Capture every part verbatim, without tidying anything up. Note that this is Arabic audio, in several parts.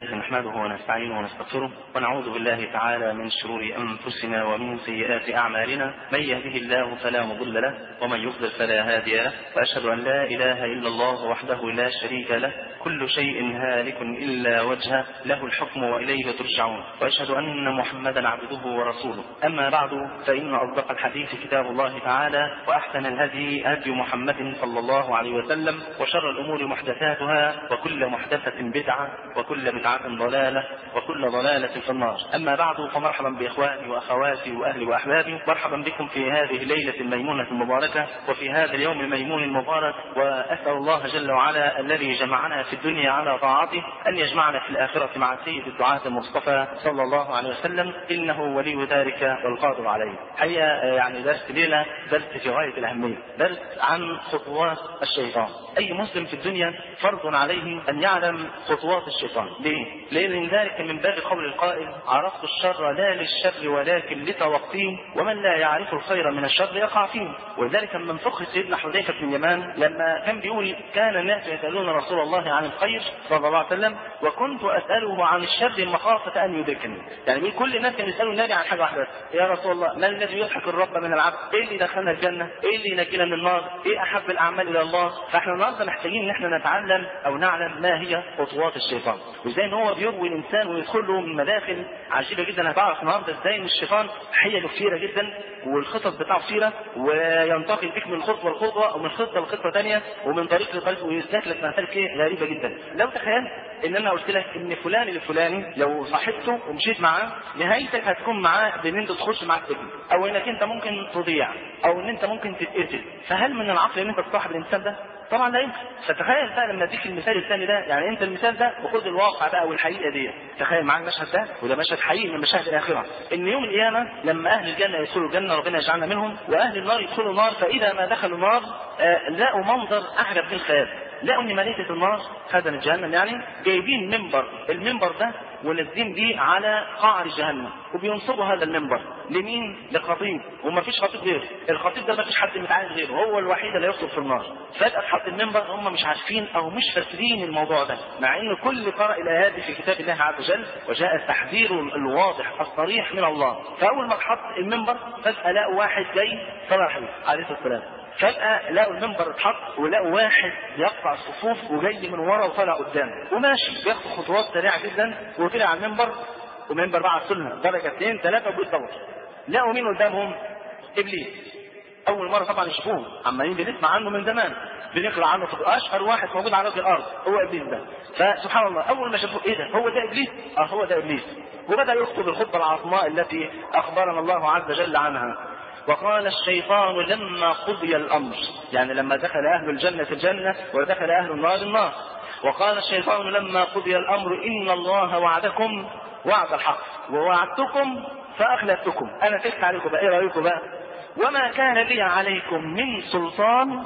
نحمده ونستعينه ونستغفره ونعوذ بالله تعالى من شرور أنفسنا ومن سيئات أعمالنا. من يهده الله فلا مضل له ومن يضلل فلا هادي له، وأشهد أن لا إله إلا الله وحده لا شريك له، كل شيء هالك إلا وجهه، له الحكم وإليه ترجعون، وأشهد أن محمدا عبده ورسوله. أما بعد، فإن أصدق الحديث كتاب الله تعالى، وأحسن الهدي هدي محمد صلى الله عليه وسلم، وشر الأمور محدثاتها، وكل محدثة بدعة، وكل بدعة ضلالة، وكل ضلالة في النار. أما بعد، فمرحبا بإخواني وأخواتي وأهلي وأحبابي، مرحبا بكم في هذه الليلة الميمونة المباركة وفي هذا اليوم الميمون المبارك. وأسأل الله جل وعلا الذي جمعنا في الدنيا على طاعته أن يجمعنا في الآخرة مع سيد الدعاة المصطفى صلى الله عليه وسلم، إنه ولي ذلك والقادر عليه. حقيقة يعني درس ليلة درس في غاية الأهمية، درس عن خطوات الشيطان. أي مسلم في الدنيا فرض عليه أن يعلم خطوات الشيطان. ليه؟ لأن ذلك من باب قول القائل: عرفت الشر لا للشر ولكن لتوقيه، ومن لا يعرف الخير من الشر يقع فيه. ولذلك من فقه سيدنا حذيفة بن اليمان لما كان بيقول: كان الناس يسألون رسول الله عن الخير صلى الله عليه وسلم وكنت أسأله عن الشر مخافة أن يدركني. يعني كل الناس كانوا يسألوا النبي عن حاجة واحدة: يا رسول الله، ما الذي يضحك الرب من العبد؟ إيه اللي دخلنا الجنة؟ إيه اللي ينجينا من النار؟ إيه أحب الأعمال إلى الله؟ فإحنا النهارده محتاجين إن إحنا نتعلم أو نعلم ما هي خطوات الشيطان، وإزاي إن هو بيروي الإنسان ويدخل له من مداخل عجيبة جدا. هتعرف النهارده إزاي إن الشيطان حيله كثيرة جدا والخطط بتاعه كثيرة، وينتقل بك من خطوة لخطوة ومن خطة لخطة ثانية ومن طريق لطريق، ويسلك لك مسالك إيه غريبة جدا. لو تخيلت إن أنا قلت لك إن فلان الفلاني لو صاحبته ومشيت معاه نهايتك هتكون معاه بإن أنت تخش معاه السجن، أو إنك أنت ممكن تضيع، أو إن أنت ممكن تتقتل. فهل من العقل إن أنت تصاحب الإنسان ده؟ طبعا لا يمكن. فتخيل بقى لما اديك المثال الثاني ده، يعني انت المثال ده وخد الواقع بقى والحقيقه دي. تخيل معاك المشهد ده، وده مشهد حقيقي من مشاهد الاخره، ان يوم القيامه لما اهل الجنه يدخلوا الجنه، ربنا يجعلنا منهم، واهل النار يدخلوا النار، فاذا ما دخلوا النار آه لقوا منظر اعجب من الخيال. لقوا ان ملائكه النار خزنة جهنم يعني جايبين منبر، المنبر ده ونازلين بيه على قعر جهنم، وبينصبوا هذا المنبر لمين؟ لخطيب، وما فيش خطيب غيره. الخطيب ده ما فيش حد متعايز غيره، هو الوحيد اللي يخطب في النار. فجأة اتحط المنبر، هم مش عارفين او مش فاكرين الموضوع ده، مع ان كل قرأ الايات في كتاب الله عز وجل وجاء التحذير الواضح الصريح من الله. فاول ما اتحط المنبر فجأة لقوا واحد جاي صلاح عليه الصلاه والسلام، فجأة لقوا المنبر اتحط ولقوا واحد يقطع الصفوف وجاي من ورا وطلع قدام وماشي بياخد خطوات سريعه جدا، وطلع على المنبر، والمنبر بقى عطلها درجه اثنين ثلاثه وبيتدور. لقوا مين قدامهم؟ ابليس. اول مره طبعا يشوفوه، عمالين بنسمع عنه من زمان، بنقرا عنه في اشهر واحد موجود على وجه الارض هو ابليس ده. فسبحان الله اول ما شافوه: ايه ده؟ هو ده ابليس؟ اه هو ده ابليس. وبدا يخطب الخطبه العظماء التي اخبرنا الله عز وجل عنها: وقال الشيطان لما قضي الأمر، يعني لما دخل أهل الجنة الجنة ودخل أهل النار النار. وقال الشيطان لما قضي الأمر إن الله وعدكم وعد الحق ووعدتكم فأخلفتكم. أنا فكت عليكم بقى، إيه رأيكم بقى؟ وما كان لي عليكم من سلطان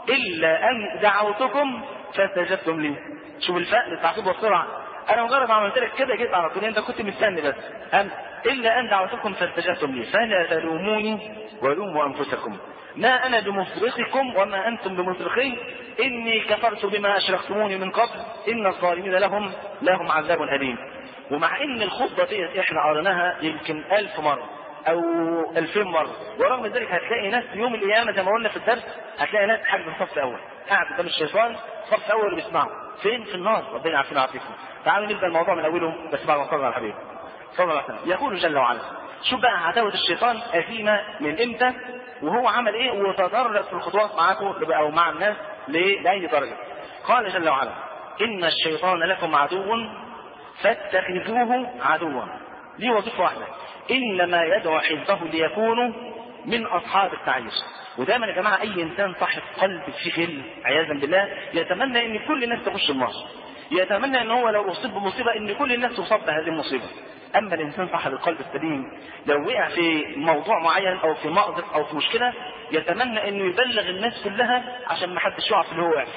إلا أن دعوتكم فاستجبتم لي. شوف الفأل التعقيب والسرعة. أنا مجرد ما عملت لك كده جيت على طول، أنت كنت مستني بس أنت إلا أن دعوتكم فاستجبتم لي فلا تلوموني ولوموا أنفسكم ما أنا بمصرخكم وما أنتم بمصرخي إني كفرت بما أشركتموني من قبل إن الظالمين لهم لهم عذاب أليم. ومع إن الخطبة دي إحنا قرناها يمكن ألف مرة أو ألفين مرة، ورغم ذلك هتلاقي ناس يوم القيامة زي ما قلنا في الدرس، هتلاقي ناس حاجة في الصف الأول قاعد قدام الشيطان صف أول بيسمعوا فين؟ في النار. ربنا يعافينا ويعافيكم. تعالوا نبدأ الموضوع من أوله، بس بعد ما نصلي على الحبيب صلى الله عليه وسلم. يقول جل وعلا: شوف بقى عداوة الشيطان أثيمة من إمتى، وهو عمل إيه، وتدرج في الخطوات معاكم أو مع الناس لأي درجة. قال جل وعلا: إن الشيطان لكم عدو فاتخذوه عدوا. دي وظيفة واحدة، إنما يدعو حزبه ليكونوا من أصحاب التعيش. ودايما يا جماعة أي إنسان صاحب قلب فيه غل عياذا بالله يتمنى إن كل الناس تخش النار، يتمنى ان هو لو اصيب بمصيبه ان كل الناس تصاب بهذه المصيبه. اما الانسان صاحب القلب السليم لو وقع في موضوع معين او في مأزق او في مشكله يتمنى انه يبلغ الناس كلها عشان ما حدش يقع في اللي هو وقع فيه.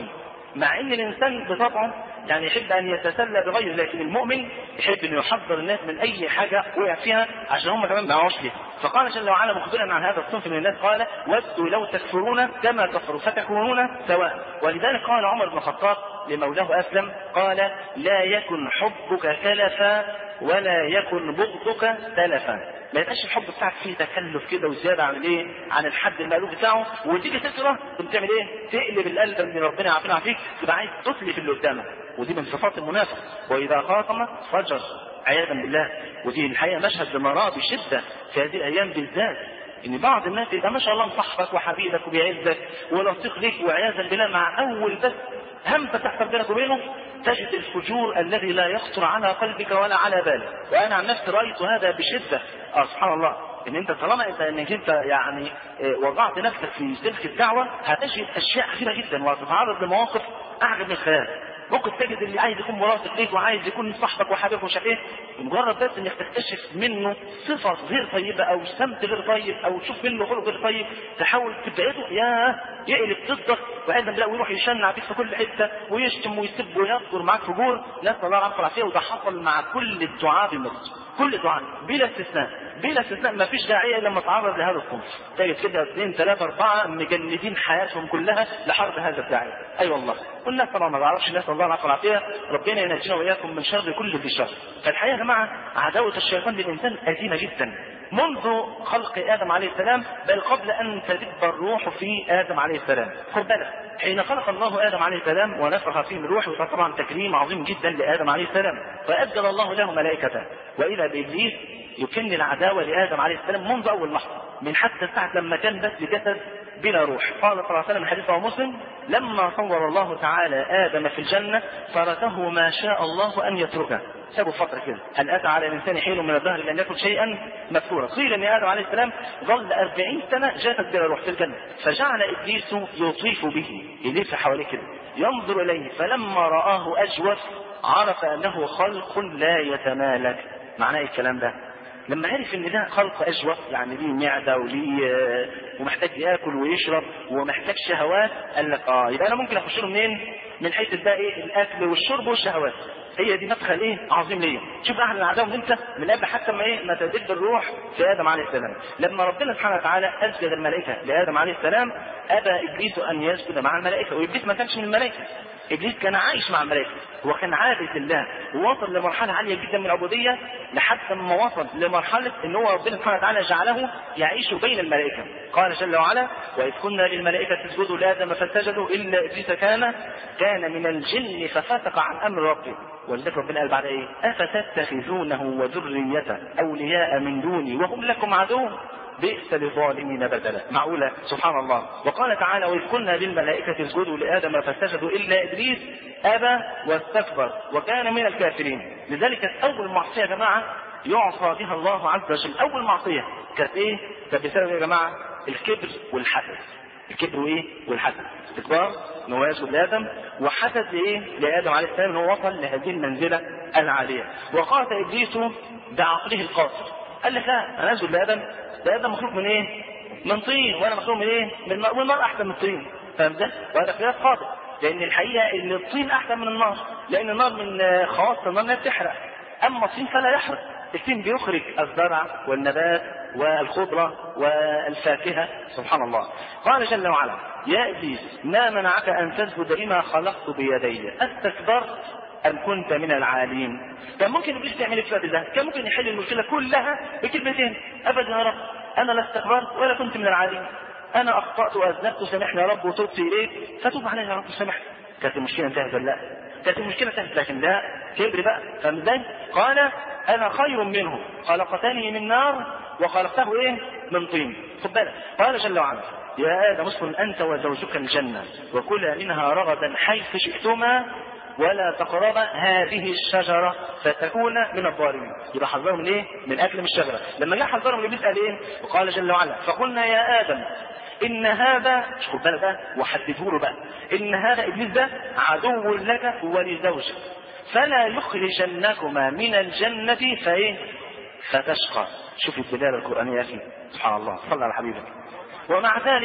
مع ان الانسان بطبعه يعني يحب ان يتسلى بغيره، لكن المؤمن يحب انه يحذر الناس من اي حاجه وقع فيها عشان هم كمان ما يقعوش فيها. فقال جل وعلا مخبرا عن هذا الصنف من الناس قال ودوا لو تكفرون كما كفروا فتكونون سواء. ولذلك قال عمر بن الخطاب لمولاه اسلم قال لا يكن حبك تلفا ولا يكن بغضك تلفا. ما يبقاش الحب بتاعك فيه تكلف كده وزياده عن ايه عن الحد المألوف بتاعه، وتيجي تكره بتعمل ايه؟ تقلب القلب اللي ربنا يعافينا فيك، تبقى عايز تتلف اللي قدامك، ودي من صفات المنافق. واذا خاصم فجر عياذا بالله. ودي الحقيقه مشهد لمراه بشده في هذه الايام بالذات، ان بعض الناس يبقى ما شاء الله مصاحبك وحبيبك وبيعزك ولطيف ليك، وعياذا بالله مع اول بس همسه تحصل بينك وبينه تجد الفجور الذي لا يخطر على قلبك ولا على بالك. وانا عن نفسي رايت هذا بشده. اه سبحان الله، ان انت طالما انت انك انت يعني وضعت نفسك في سلك الدعوه هتجد اشياء كثيره جدا وتتعرض لمواقف اعجب من الخيال. ممكن تجد اللي عايز يكون مرافق ليك وعايز يكون صاحبك وحبيبك ومش عارف ايه، مجرد بس انك تكتشف منه صفه غير طيبه او سمت غير طيب او تشوف منه خلق غير طيب تحاول تبعده، يا يقلب ضدك وعندما بالله ويروح يشنع بيك في كل حته ويشتم ويسب ويذكر معاك فجور. نسال الله العافيه والعافيه. وده حصل مع كل الدعاة في مصر، كل الدعاة بلا استثناء بلا استثناء. ما فيش داعيه الا لما تعرض لهذا الصنف تجد كده اثنين ثلاثه اربعه مجندين حياتهم كلها لحرب هذا الداعيه. اي أيوة والله. والناس طبعا ما بعرفش، نسال الله العافيه والعافيه، ربنا ينجينا واياكم من شر كل ذي شر. فالحقيقه يا جماعه عداوه الشيطان للانسان قديمه جدا منذ خلق ادم عليه السلام، بل قبل ان تدب الروح في ادم عليه السلام. خد بالك، حين خلق الله ادم عليه السلام ونفخ فيه من روحه، وده طبعا تكريم عظيم جدا لادم عليه السلام، فاجل الله له ملائكته، واذا بابليس يكن العداوه لادم عليه السلام منذ اول لحظه، من حتى ساعه لما كان بس جسد بلا روح. قال صلى الله عليه وسلم حديث مسلم لما صور الله تعالى ادم في الجنه تركه ما شاء الله ان يتركه، سابوا فتره كده. هل اتى على الانسان حين من الدهر لم يكن شيئا مذكورا. قيل ان ادم عليه السلام ظل أربعين سنه جسد بلا روح في الجنه، فجعل ابليس يطيف به، يلف حواليه كده ينظر اليه، فلما راه اجوف عرف انه خلق لا يتمالك. معناه الكلام ده لما عرف ان ده خلق اجوف، يعني ليه معده وليه ومحتاج ياكل ويشرب ومحتاج شهوات، قال لك اه يبقى انا ممكن اخش له منين؟ من حيث بقى ايه؟ الاكل والشرب والشهوات. هي دي مدخل ايه عظيم ليا. شوف اهل العداوه من امتى؟ من قبل حتى ما ايه ما تدب الروح في ادم عليه السلام. لما ربنا سبحانه وتعالى اسجد الملائكه لادم عليه السلام ابى ابليس ان يسجد مع الملائكه، وابليس ما كانش من الملائكه، ابليس كان عايش مع الملائكه وكان عابد لله ووصل لمرحله عاليه جدا من العبوديه لحتى ما وصل لمرحله ان هو ربنا سبحانه وتعالى جعله يعيش بين الملائكه. قال جل وعلا واذ قلنا للملائكه اسجدوا لادم فسجدوا الا ابليس كان كان من الجن ففسق عن امر ربه. ولذلك ربنا قال بعد ايه؟ افتتخذونه وذريته اولياء من دوني وهم لكم عدو بئس للظالمين بدلا. معقولة؟ سبحان الله. وقال تعالى وإذ قلنا للملائكة اسجدوا لآدم فسجدوا إلا إبليس أبى واستكبر وكان من الكافرين. لذلك أول معصية يا جماعة يعصى بها الله عز وجل، أول معصية كانت إيه؟ كانت بسبب يا جماعة الكبر والحسد. الكبر وإيه؟ والحسد. استكبار إن هو يسجد لآدم، وحسد لإيه؟ لآدم عليه السلام إن هو وصل لهذه المنزلة العالية. وقاتل إبليس بعقله القاصر، قال لك لا أنا أسجد لآدم، ده ادم مخلوق من ايه؟ من طين، وانا مخلوق من ايه؟ من النار، والنار احسن من الطين. فاهم ده؟ وهذا قياس خاطئ، لان الحقيقه ان الطين احسن من النار، لان النار من خواص النار انها بتحرق، اما الطين فلا يحرق. الطين بيخرج الزرع والنبات والخضره والفاكهه. سبحان الله. قال جل وعلا يا ابليس ما منعك ان تسجد لما خلقت بيدي استكبرت أم كنت من العالين؟ كان ممكن ابليس يعمل في ده، كان ممكن يحل المشكله كلها بكلمتين، ابدا يا رب انا لا استكبرت ولا كنت من العالين، انا اخطات واذنبت سامحني يا رب وتبت اليك فتوب علي يا رب سامحني. كانت المشكله انتهت ولا لا؟ كانت المشكله انتهت، لكن لا كبر بقى. فاهم ازاي؟ قال انا خير منه خلقتني من نار وخلقته ايه؟ من طين. خد بالك. قال جل وعلا يا ادم اسكن انت وزوجك الجنه وكلا منها رغدا حيث شئتما ولا تقربا هذه الشجرة فتكون من الظالمين. يبقى حذرهم من ايه؟ من اكل من الشجرة. لما جاء حذرهم ابليس قال ايه؟ وقال جل وعلا فقلنا يا ادم ان هذا، خد بالك بقى وحدده له بقى، ان هذا ابليس ده عدو لك ولزوجك فلا يخرجنكما من الجنة فايه؟ فتشقى. شوف الدلالة القرآنية فيه. سبحان الله. صلى على حبيبك. ومع ذلك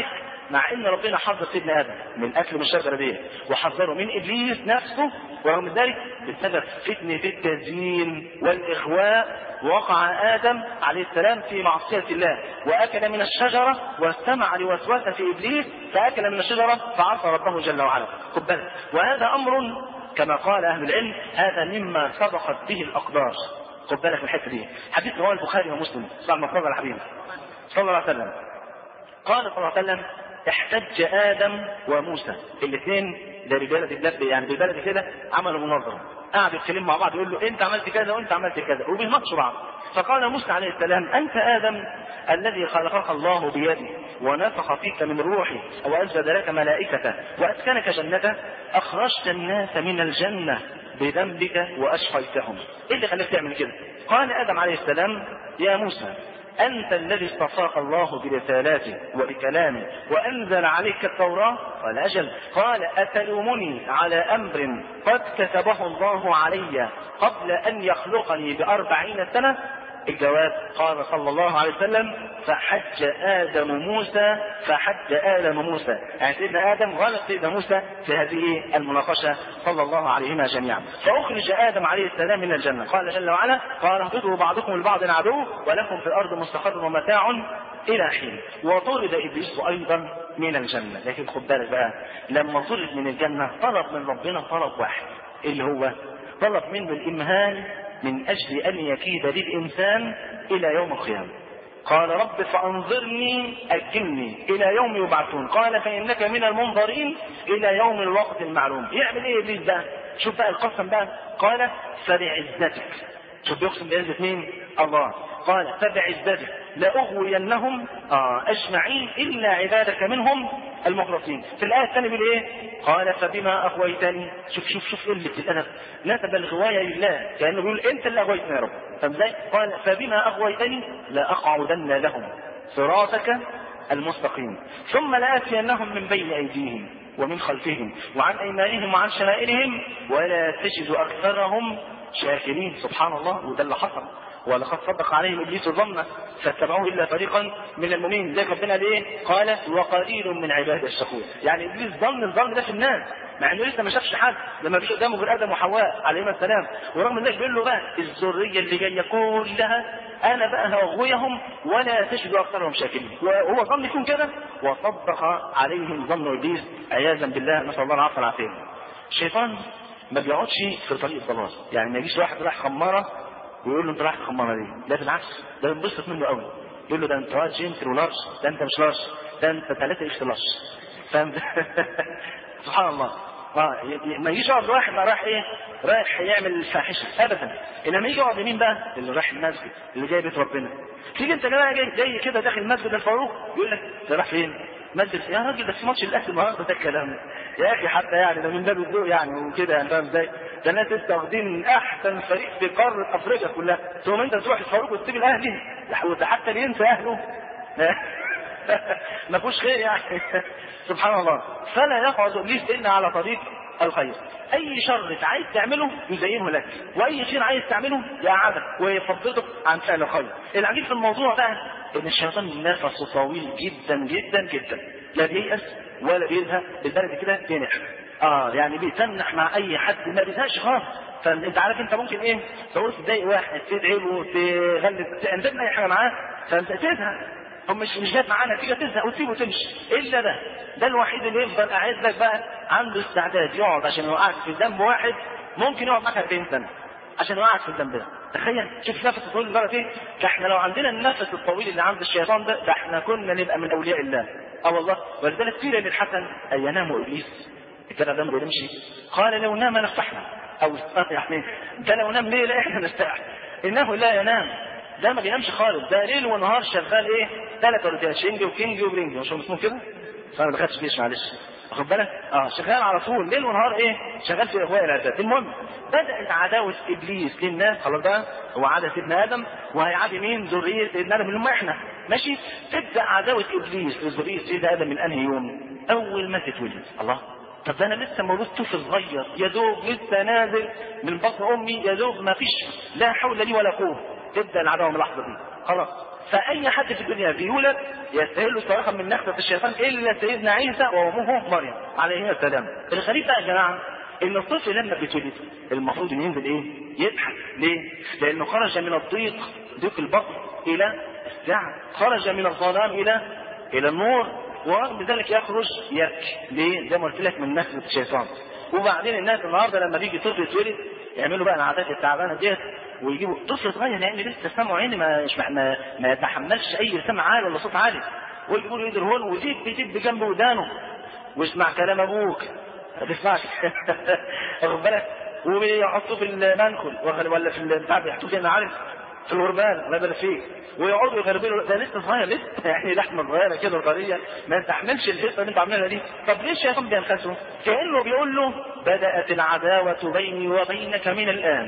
مع ان ربنا حذر سيدنا ادم من اكل من الشجره دي وحذره من ابليس نفسه، ورغم ذلك بسبب فتنه التزيين والاغواء وقع آدم عليه السلام في معصية الله وأكل من الشجرة واستمع لوسوسة إبليس فأكل من الشجرة فعصى ربه جل وعلا. خد بالك، وهذا أمر كما قال أهل العلم هذا مما سبقت به الأقدار. خد بالك من الحتة دي، حديث رواه البخاري ومسلم صلى الله عليه وسلم صلى الله عليه وسلم قال صلى الله عليه وسلم احتج آدم وموسى الاثنين ده ببلد يعني ببلد كده عملوا مناظرة، قعدوا يتكلموا مع بعض يقول له انت عملت كذا وانت عملت كذا وبيناقشوا بعض. فقال موسى عليه السلام انت ادم الذي خلقك الله بيده ونفخ فيك من روحي واسجد لك ملائكته واسكنك جنته اخرجت الناس من الجنه بذنبك واشقيتهم. ايه اللي خلاك تعمل كده؟ قال ادم عليه السلام يا موسى أنت الذي اصطفاك الله برسالاته وبكلامه وأنزل عليك التوراة. قال أجل. قال أتلومني على أمر قد كتبه الله علي قبل أن يخلقني بأربعين سنة؟ الجواب قال صلى الله عليه وسلم فحج آدم موسى فحج آدم موسى، يعني سيدنا آدم غلط سيدنا موسى في هذه المناقشة صلى الله عليهما جميعا. فأخرج آدم عليه السلام من الجنة. قال جل وعلا قال اهبطوا بعضكم لبعض عدو ولكم في الأرض مستقر ومتاع إلى حين. وطرد إبليس أيضا من الجنة. لكن خد بالك بقى، لما طرد من الجنة طلب من ربنا طلب واحد اللي هو طلب منه الإمهال من أجل أن يكيد للإنسان إلى يوم القيامة. قال رب فأنظرني أجلني إلى يوم يبعثون. قال فإنك من المنظرين إلى يوم الوقت المعلوم. يعمل إيه إبليس بقى؟ شوف بقى القسم بقى. قال فبعزتك، شوف بيقسم بعزة مين؟ الله. قال فبعزتك لأغوينهم آه أجمعين إلا عبادك منهم المخلصين. في الآية الثانية بيقول إيه؟ قال فبما أغويتني. شوف شوف شوف قلة الأدب، نسب الغواية لله كأنه بيقول أنت اللي أغويتني يا رب. فازاي؟ قال فبما أغويتني لأقعدن لهم صراطك المستقيم ثم لآتينهم من بين أيديهم ومن خلفهم وعن أيمانهم وعن شمائلهم ولا تجد أكثرهم شاكرين. سبحان الله، وده اللي حصل. ولقد صدق عليهم ابليس الظن فاتبعوه الا فريقا من المؤمنين. زي ربنا ليه؟ قال وقليل من عباد الشكور. يعني ابليس ظن الظن ده في الناس مع انه لسه ما شافش حد، لما فيش قدامه غير ادم وحواء عليهما السلام، ورغم ذلك بيقول له بقى الذريه اللي جايه كلها انا بقى هغويهم ولا تجد اكثرهم شاكرين. وهو ظن يكون كده وصدق عليهم ظن ابليس عياذا بالله، نسال الله العافيه والعافيه. الشيطان ما بيقعدش في طريق الضلال، يعني ما يجيش واحد رايح خماره ويقول له انت رايح الخماره دي، لا بالعكس ده ينبسط منه قوي، يقول له ده انت رايح جنتر ولارج، ده انت مش لارج، ده انت ثلاثه اكس لارج. فاهم؟ سبحان الله. اه ما يجيش يقعد واحد بقى رايح ايه؟ رايح يعمل الفاحشه ابدا. انما يجي يقعد يمين بقى اللي رايح المسجد اللي جاي بيت ربنا. تيجي انت جاي جاي, جاي كده داخل مسجد الفاروق يقول لك انت رايح فين؟ مسجد يا راجل ده في ماتش الاهلي النهارده، ده الكلام يا اخي حتى يعني ده من باب الذوق يعني وكده يعني. فاهم ازاي؟ ده الناس لسه واخدين احسن فريق في قاره افريقيا كلها، ثم انت تروح الفاروق وتسيب الاهلي وده حتى ينسى اهله ما فيهوش خير يعني. سبحان الله. فلا يقعد ابليس الا على طريق الخير. اي شر عايز تعمله يزينه لك، واي خير عايز تعمله يقعدك ويفضلك عن فعل الخير. العجيب في الموضوع بقى ان الشيطان نفسه طويل جدا جدا جدا، لا بييأس ولا بيزهق، بالبلد كده بينح اه يعني بيتنح مع اي حد ما بيزهقش خالص. فانت عارف انت ممكن ايه تقول تضايق واحد تدعي له تغلب تعمل اي حاجه معاه فانت تزهق، هم مش مش جايب معانا نتيجه تزهق وتسيبه وتمشي. الا ده ده الوحيد اللي يفضل قاعد لك بقى عنده استعداد يقعد عشان يوقعك في ذنب واحد ممكن يقعد معاك أربعين سنه عشان يوقعك في الذنب ده. تخيل شوف نفس الطويل لدرجه ايه؟ ده احنا لو عندنا النفس الطويل اللي عند الشيطان ده ده احنا كنا نبقى من اولياء الله. اه والله. ولذلك قيل للحسن ان ينام ابليس الكلام ده بيمشي قال لو نام نفتحنا او يعني ده لو نام ليه لا احنا نستحي. انه لا ينام، ده ما بينامش خالص، ده ليل ونهار شغال ايه؟ ثلاث ورديات شنجي وكينجي وبرينجي، مش اسمه كده؟ فانا ما دخلتش فيش معلش. واخد بالك؟ اه شغال على طول ليل ونهار ايه؟ شغال في اغواء العباد. المهم بدات عداوه ابليس للناس خلاص بقى هو عدا سيدنا ادم وهيعادي مين؟ ذريه سيدنا ادم اللي هم احنا. ماشي؟ تبدا عداوه ابليس لذريه سيدنا ادم من انهي يوم؟ اول ما تتولد. الله. طب ده انا لسه مولود طفل صغير يا دوب لسه نازل من بطن امي يا دوب ما فيش لا حول لي ولا قوه. تبدا العداوه من اللحظه دي. خلاص فاي حد في الدنيا بيولد يستاهل صراحه من نخبه الشيطان الا سيدنا عيسى وامه مريم عليه السلام. الغريب بقى يا جماعه ان الطفل لما بيتولد المفروض ان ينزل ايه؟ يضحك. ليه؟ لانه خرج من الضيق، ضيق البطن، الى السعه، خرج من الظلام الى الى النور، ورغم ذلك يخرج يبكي. ليه؟ زي ما قلت لك من نخبه الشيطان. وبعدين الناس النهارده لما بيجي طفل يتولد يعملوا بقى العادات التعبانه ديت، ويجيبوا طفل صغير يعني لسه سمعه عيني ما ما, ما يتحملش اي سمع عالي ولا صوت عالي، ويجيبوا له يد الهون ويدب يدب بجنب ودانه ويسمع كلام ابوك ما تسمعش واخد بالك، ويحطوه في المنخل ولا في البتاع بيحطوه زي ما عارف في الغربال الله يبارك فيك، ويقعدوا يغربلوا ده لسه صغير لسه يعني لحمه صغيره كده طريه ما تستحملش الهيصه اللي انتوا عاملينها دي. طب ليه الشيطان بينخسه؟ كانه بيقول له بدات العداوه بيني وبينك من الان.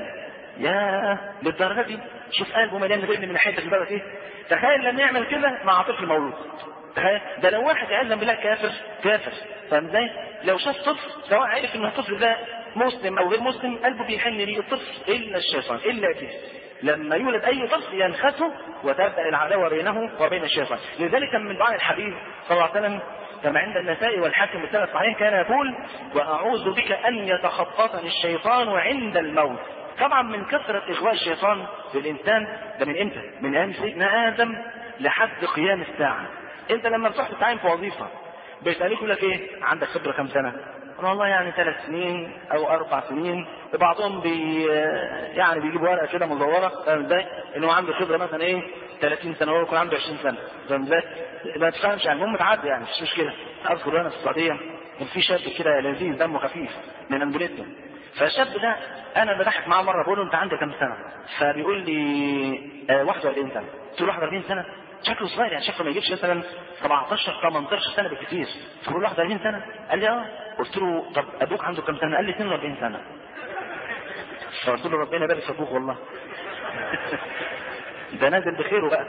يا للدرجه دي؟ شوف قلبه مليان غل من حته البلد ايه. تخيل لما يعمل كده مع طفل مولود. تخيل ده لو واحد يعلم بالله كافر كافر، فاهم ازاي؟ لو شاف طفل سواء عرف ان الطفل ده مسلم او غير مسلم قلبه بيحن ليه الطفل الا الشيطان الا كده. لما يولد اي طفل ينخسه وتبدا العداوه بينه وبين الشيطان. لذلك من دعاء الحبيب صلى الله عليه وسلم كما عند النسائي والحاكم بالسند الصحيح كان يقول واعوذ بك ان يتخطفني الشيطان عند الموت. طبعا من كثره اغواء الشيطان للانسان ده من امتى؟ من ايام سيدنا ادم لحد قيام الساعه. انت لما بتروح تتعين في وظيفه بيسالوك يقول لك ايه؟ عندك خبره كام سنه؟ والله يعني ثلاث سنين او اربع سنين. بعضهم بي يعني بيجيبوا ورقه كده مزوره فاهم ازاي؟ انه عنده خبره مثلا ايه؟ ثلاثين سنه وهو يكون عنده عشرين سنه فاهم ازاي؟ ما تفهمش يعني المهم تعدي يعني مش مشكله. اذكر انا في السعوديه كان في شاب كده لذيذ دمه خفيف من اندونيسيا. فالشاب ده انا بضحك معاه مره بقول له انت عندك كام سنه؟ فبيقول لي آه واحد وأربعين سنه. قلت له واحد وأربعين سنه؟ شكله صغير يعني شكله ما يجيبش مثلا سبعتاشر ثمانية عشر سنه بالكثير. فبقول له واحد وأربعين سنه؟ قال لي اه. قلت له طب ابوك عنده كام سنه؟ قال لي اثنين وأربعين سنه. فقلت له ربنا يبارك في ابوك والله ده نازل بخيره بقى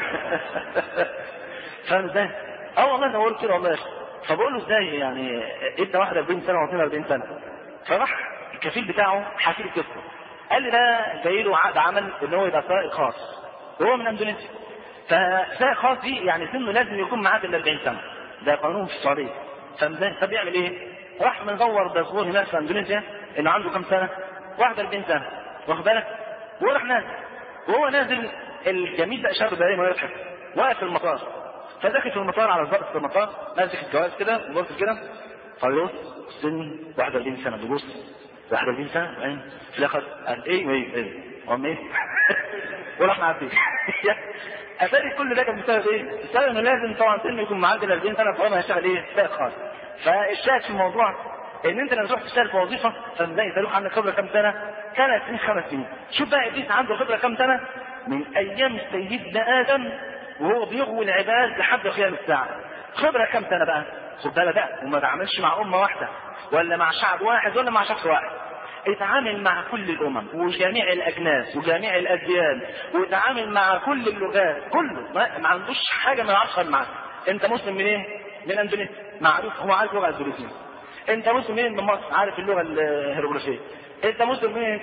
فاهم ازاي؟ اه والله انا بقول كده والله. فبقول له ازاي يعني انت واحد وأربعين سنه واثنين وأربعين سنه؟ فراح الكفيل بتاعه حكي لي قصه. قال لي ده جاي له عقد عمل ان هو يبقى سائق خاص وهو من اندونيسيا. فسائق خاص دي يعني سنه لازم يكون معاه ال أربعين سنه، ده قانون في السعوديه. فاهم ازاي؟ طب يعمل ايه؟ راح مدور دكتور هناك في اندونيسيا انه عنده كام سنه؟ واحد وأربعين سنه واخد بالك؟ وراح نازل وهو نازل الجميل ده شاب دايما يضحك واقف في المطار. فدخل في المطار على ضابط في المطار ماسك الجواز كده وبص كده فيبص سن واحد وأربعين سنه بيبص واحد وأربعين سنه بعدين في الاخر قال ايه ايه ايه قام ايه وراح معدي اتاري كل ده كان بسبب ايه؟ بسبب انه لازم طبعا سنه يكون معدل أربعين سنه فهو هيشتغل ايه؟ سائق خاص. فالشاهد في الموضوع ان انت لما تروح تشتغل في وظيفه فازاي يسالوك عندك خبره كام سنه؟ ثلاث سنين خمس سنين. شوف بقى ابليس عنده خبره كام سنه؟ من ايام سيدنا ادم وهو بيغوي العباد لحد قيام الساعه. خبره كام سنه بقى؟ خد بالك بقى وما تعملش مع امه واحده ولا مع شعب واحد ولا مع شخص واحد. اتعامل مع كل الامم وجميع الاجناس وجميع الاديان وتعامل مع كل اللغات كله ما, ما عندوش حاجه ما يعرفش معاك. انت مسلم من ايه؟ من اندونيسيا معروف هو عارف لغه اندونيسيه. انت مسلم منين؟ من مصر عارف اللغه الهيروغليفيه. انت مسلم منين؟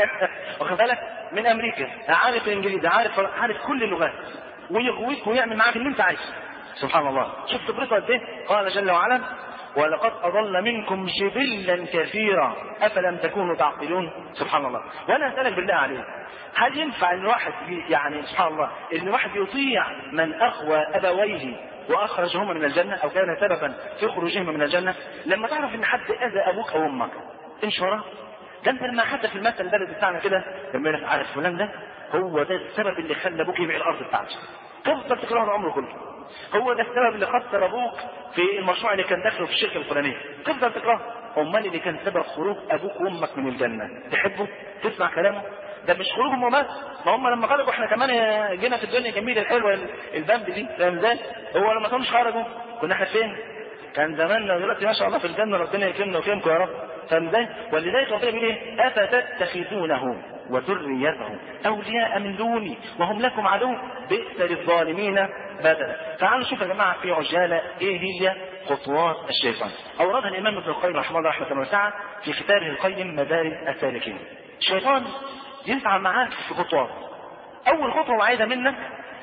واخد بالك؟ من امريكا عارف الانجليزي عارف عارف كل اللغات ويغويك ويعمل معاك اللي انت عايزه. سبحان الله. شوف خبرته قد ايه؟ قال جل وعلا ولقد اضل منكم جبلا كثيرا افلم تكونوا تعقلون. سبحان الله. وانا اسالك بالله عليك هل ينفع ان الواحد يعني سبحان الله ان الواحد يطيع من اغوى ابويه واخرجهما من الجنه او كان سببا في خروجهما من الجنه؟ لما تعرف ان حد اذى ابوك او امك امشي وراه. ده انت لما حتى في المثل البلد بتاعنا كده لما يقول لك عارف فلان ده هو ده السبب اللي خلى ابوك يبيع الارض بتاعته تفضل تكرهه عمره كله. هو ده السبب اللي خسر ابوك في المشروع اللي كان داخله في الشركه الفلانيه تفضل تكرهه. امال اللي كان سبب خروج ابوك وامك من الجنه تحبه؟ تسمع كلامه؟ ده مش خروجهم وبس، ما هم لما خرجوا احنا كمان جينا في الدنيا الجميله الحلوه البامب دي فاهم ازاي؟ هو لما كانوش خرجوا كنا احنا فين؟ كان زماننا دلوقتي ما شاء الله في الجنه ربنا يكرمنا ويكرمكم يا رب فاهم ازاي؟ ولذلك ربنا بيقول ايه؟ افتتخذونه وذريته اولياء من دوني وهم لكم عدو بئس للظالمين بدلا. تعالوا نشوف يا جماعه في عجاله ايه هي خطوات الشيطان. اوردها الامام ابن القيم رحمه الله رحمه واسعه في كتابه القيم مدارج السالكين. الشيطان يسعى معاك في خطوات. اول خطوه وعايزه منك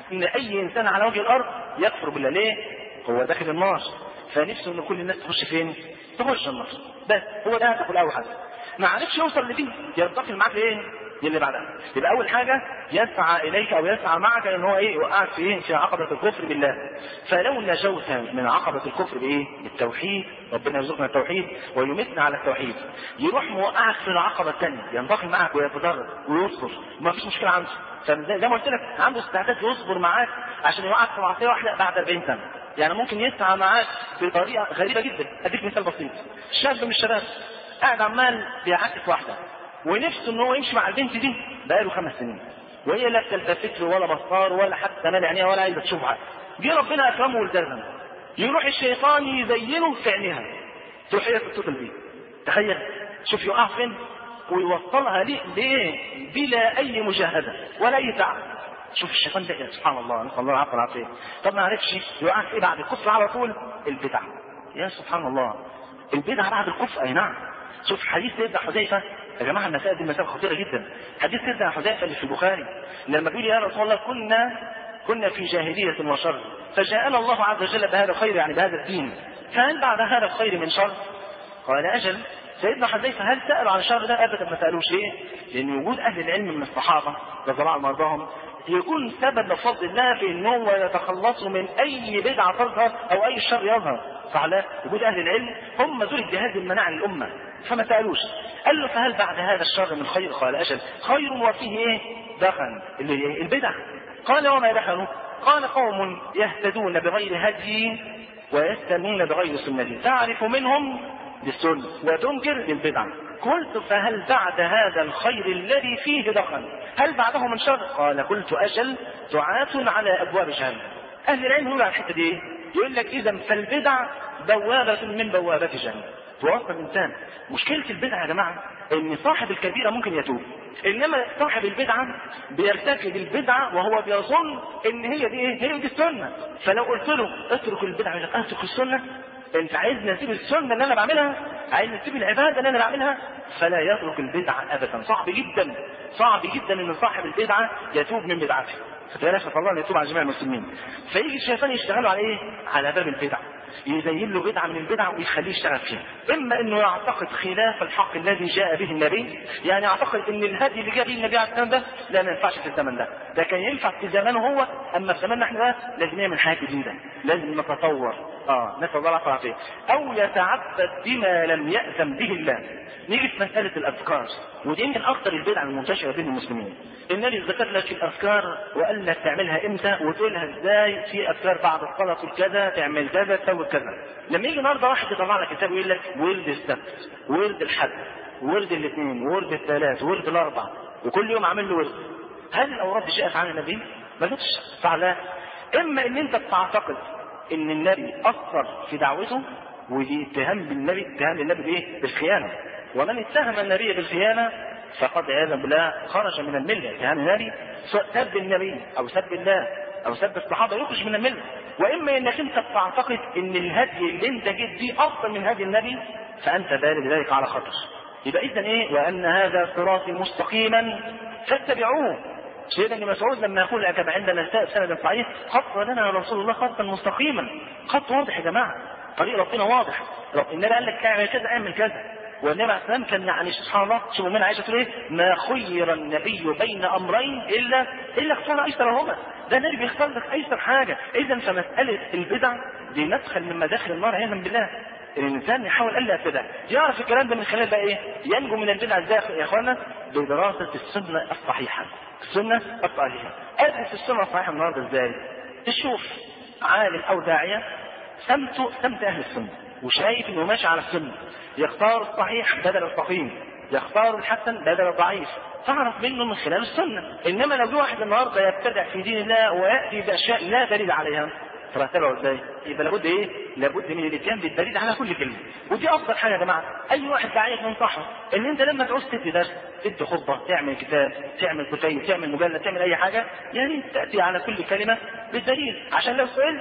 ان اي انسان على وجه الارض يكفر بالله. ليه؟ هو داخل النار، فنفسه ان كل الناس تخش فين؟ تخش النار. بس هو ده هتاكل اول حاجه. ما عرفش يوصل لدي، ينتقل معاك لايه؟ اللي بعدها. يبقى اول حاجه يسعى اليك او يسعى معك ان هو ايه؟ يوقعك في ايه؟ في عقبه الكفر بالله. فلو نجوت من عقبه الكفر بايه؟ بالتوحيد، ربنا يرزقنا التوحيد ويمتنا على التوحيد، يروح موقعك في العقبه الثانيه، ينتقل معك ويتدرج ويصبر، ما فيش مشكله عنده. فزي ما قلت لك عنده استعداد يصبر معاك عشان يوقعك في معصيه واحده بعد أربعين سنه. يعني ممكن يسعى معاك بطريقه غريبه جدا. اديك مثال بسيط. شاب من الشباب قاعد عمال بيعكس واحده ونفسه ان هو يمشي مع البنت دي بقاله خمس سنين، وهي لا تلتفت له ولا بصار ولا حتى مال عينيها ولا عايزه تشوفها. جه ربنا اكرمه والتزم، يروح الشيطان يزينه في عينيها، تروح هي تتصل بيه. تخيل، شوف يقع فين ويوصلها ليه ليه بلا اي مجاهده ولا اي تعب. شوف الشيطان ده، سبحان الله، نسال الله العافيه والعافيه. طب ما عرفش يوقع في ايه بعد الكفر على طول؟ البدع. يا سبحان الله، البدع بعد الكفر. اي نعم. شوف حديث سيدنا حذيفه، يا جماعه المسائل دي مسائل خطيره جدا. حديث سيدنا حذيفه اللي في البخاري لما بيقول يا رسول الله كنا كنا في جاهليه وشر، فجاءنا الله عز وجل بهذا الخير، يعني بهذا الدين، فهل بعد هذا الخير من شر؟ قال اجل. سيدنا حذيفه هل سالوا عن الشر ده؟ ابدا ما سالوش. ليه؟ لان وجود اهل العلم من الصحابه رضي الله عنهم وارضاهم يكون سبب بفضل الله في انهم يتخلصوا من اي بدعه تظهر او اي شر يظهر. صح؟ لا، وجود اهل العلم هم ذو الجهاز المناع للامه، فما سالوش. قال له فهل بعد هذا الشر من خير؟ قال اجل. خير وفيه ايه؟ دخن، اللي ايه؟ البدع. قال وما دخنوا؟ قال قوم يهتدون بغير هدي ويستنون بغير سنتي، تعرف منهم بالسنه وتنكر بالبدع. قلت فهل بعد هذا الخير الذي فيه دخن هل بعده من شر؟ قال قلت اجل، دعاة على ابواب جهنم. اهل العلم يقول على الحته دي، يقول لك اذا فالبدع بوابه من بوابات جهنم، توصل الانسان. مشكله البدعه يا جماعه ان صاحب الكبيره ممكن يتوب، انما صاحب البدعه بيرتكب البدعه وهو بيظن ان هي دي ايه؟ هي دي السنه. فلو قلت له اترك البدعه يقول لك اترك السنه؟ انت عايزني اسيب السنه اللي انا بعملها؟ عايزني اسيب العباده اللي انا بعملها؟ فلا يترك البدعه ابدا. صعب جدا صعب جدا ان صاحب البدعه يتوب من بدعته. فتلاش الله ان يتوب على جميع المسلمين. فيجي الشيطان يشتغلوا على ايه؟ على باب البدع، يزين له بدعه من البدع ويخليه يشتغل فيها. اما انه يعتقد خلاف الحق الذي جاء به النبي، يعني يعتقد ان الهدي اللي جاء به النبي عليه السلام ده لا ما ينفعش في الزمن ده، ده كان ينفع في زمانه هو، اما في زماننا احنا ده لازم نعمل حاجه جديده، لازم نتطور. اه نسال الله العافيه والعافيه. او يتعبد بما لم يأذن به الله. نيجي في مساله الاذكار، ودي يمكن اكثر البدع المنتشره بين المسلمين. النبي ذكر لك الاذكار وقال لك تعملها امتى وتقولها ازاي. في اذكار بعد الصلاه تقول كذا، تعمل كذا، تسوي كذا. لما يجي النهارده واحد يطلع لك كتاب ويقول لك ورد السبت، ورد الحد، ورد الاثنين، ورد الثلاث، ورد الاربع، وكل يوم عامل له ورد، هل الاوراد دي جاءت عن النبي؟ ما جاتش. فعلا اما ان انت تعتقد ان النبي اثر في دعوته، ودي اتهام بالنبي، اتهام للنبي بايه؟ بالخيانه. ومن اتهم النبي بالخيانه فقد عياذا بالله خرج من المله. اتهام النبي سب النبي او سب الله او سب الصحابه يخرج من المله. واما انك انت تعتقد ان الهدي اللي انت جيت بيه افضل من هدي النبي، فانت بارد ذلك على خطر. يبقى اذا ايه؟ وان هذا صراطي مستقيما فاتبعوه. سيدنا ابن مسعود لما يقول لك عندنا سند صحيح خط لنا رسول الله خطا مستقيما، خط واضح يا جماعه، طريق ربنا واضح. النبي قال لك اعمل كذا اعمل كذا. والنبي عليه السلام كان يعني سبحان الله، شوفوا من عائشه تقول ايه؟ ما خير النبي بين امرين الا الا اختار ايسرهما. ده النبي بيختار لك ايسر حاجه. اذا فمساله البدع دي مدخل من مداخل النار عياذا بالله. الانسان يحاول الا يبتدع، يعرف الكلام ده من خلال بقى ايه؟ ينجو من البدع ازاي يا اخوانا؟ بدراسه السنه الصحيحه. السنه الصحيحه. ادرس السنه الصحيحه النهارده ازاي؟ تشوف عالم او داعيه سمته سمت اهل السنه وشايف انه ماشي على السنه، يختار الصحيح بدل السقيم، يختار الحسن بدل الضعيف، تعرف منه من خلال السنه. انما لو جه واحد النهارده يبتدع في دين الله وياتي باشياء لا دليل عليها، تتبعه ازاي؟ يبقى لابد ايه؟ لابد من الاتيان بالدليل على كل كلمه. ودي افضل حاجه يا جماعه. اي واحد داعيه ينصحه ان انت لما تعوز تدي درس، تدي خطبه، تعمل كتاب، تعمل كتيب، تعمل مجلد، تعمل اي حاجه، يعني تاتي على كل كلمه بالدليل، عشان لو سئلت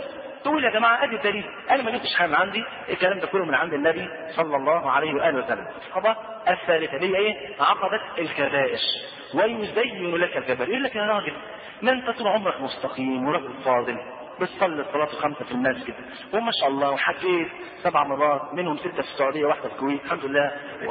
تقول يا جماعه ادي الدليل، انا ما جبتش حاجه من عندي، الكلام ده كله من عند النبي صلى الله عليه واله وسلم. العقبه الثالثه اللي هي ايه؟ عقبه الكبائر. ويزين لك الكبائر، يقول لك يا راجل ما انت طول عمرك مستقيم ورجل فاضل، بتصلي الصلاه الخمسه في المسجد وما شاء الله، وحكيت سبع مرات منهم سته في السعوديه واحده في الكويت الحمد لله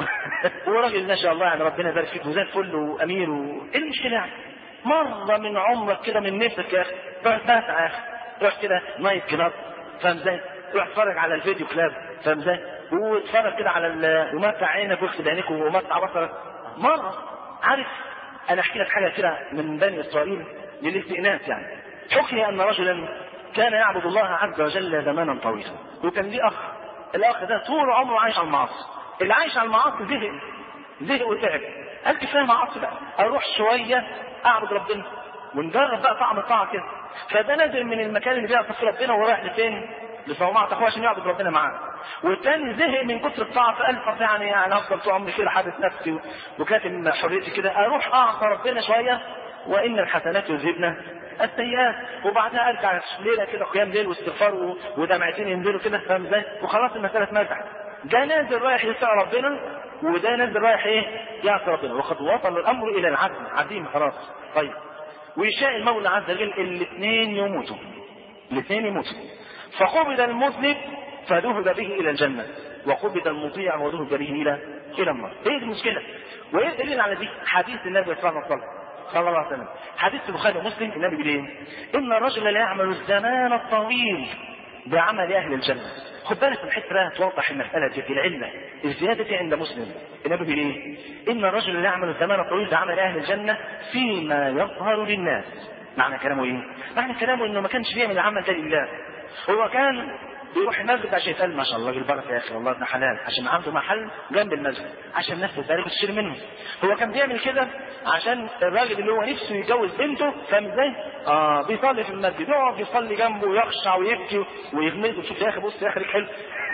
وراجل ما شاء الله يعني ربنا يبارك فيك وزي الفل وامير و... ايه المشكله يعني؟ مره من عمرك كده من نفسك يا اخي روح باتع يا اخي، روح كده نايت كلاب، فاهم ازاي؟ روح اتفرج على الفيديو كلاب، فاهم ازاي؟ واتفرج كده على ال... ومتع عينك واغسل عينيك ومتع بصرك مره. عارف انا احكي لك حاجه كده من بني اسرائيل للاستئناس يعني. حكي ان رجلا كان يعبد الله عز وجل زمانا طويلا، وكان ليه اخ، الاخ ده طول عمره عايش على المعاصي، اللي عايش على المعاصي زهق زهق وتعب، قال كفايه معاصي بقى، اروح شويه اعبد ربنا ونجرب بقى طعم الطاعه كده. فده نازل من المكان اللي بيعبد فيه ربنا ورايح لفين؟ لصومعة اخوه عشان يعبد ربنا معاه. والتاني زهق من كتر الطاعه فقال طب يعني انا هفضل طول عمري كده حابس نفسي وكاتم حريتي كده، اروح اعصى ربنا شويه وان الحسنات يذهبن السيئات، وبعدها ارجع ليله كده قيام ليل واستغفار ودمعتين ينزلوا كده، فاهم ازاي؟ وخلاص المساله اتمسحت. ده نازل رايح يطيع ربنا وده نازل رايح ايه؟ يعصي ربنا، وقد وصل الامر الى العدم، عديم خلاص. طيب ويشاء المولى عز وجل الاثنين يموتوا، الاثنين يموتوا، فقبض المذنب فذهب به الى الجنه، وقبض المطيع وذهب به الى الى النار. ايه المشكله؟ وايه الدليل على دي؟ حديث النبي صلى الله عليه وسلم صلى الله عليه وسلم، حديث البخاري ومسلم، النبي بيقول ايه؟ ان الرجل لا يعمل الزمان الطويل بعمل اهل الجنه. خد بالك من الحته بقى توضح المساله دي في العله الزياده عند مسلم. النبي بيقول ايه؟ ان الرجل لا يعمل الزمان الطويل بعمل اهل الجنه فيما يظهر للناس. معنى كلامه ايه؟ معنى كلامه انه ما كانش بيعمل العمل ده لله، هو كان بيروح المسجد عشان يتقال ما شاء الله البركه يا اخي والله ابن حلال، عشان عنده محل جنب المسجد عشان الناس تتعرف تشتري منه. هو كان بيعمل كده عشان الراجل اللي هو نفسه يتجوز بنته، فاهم ازاي؟ اه بيصلي في المسجد، يقعد يصلي جنبه ويخشع ويبكي ويغمز وشوف يا اخي بص يا اخي حلو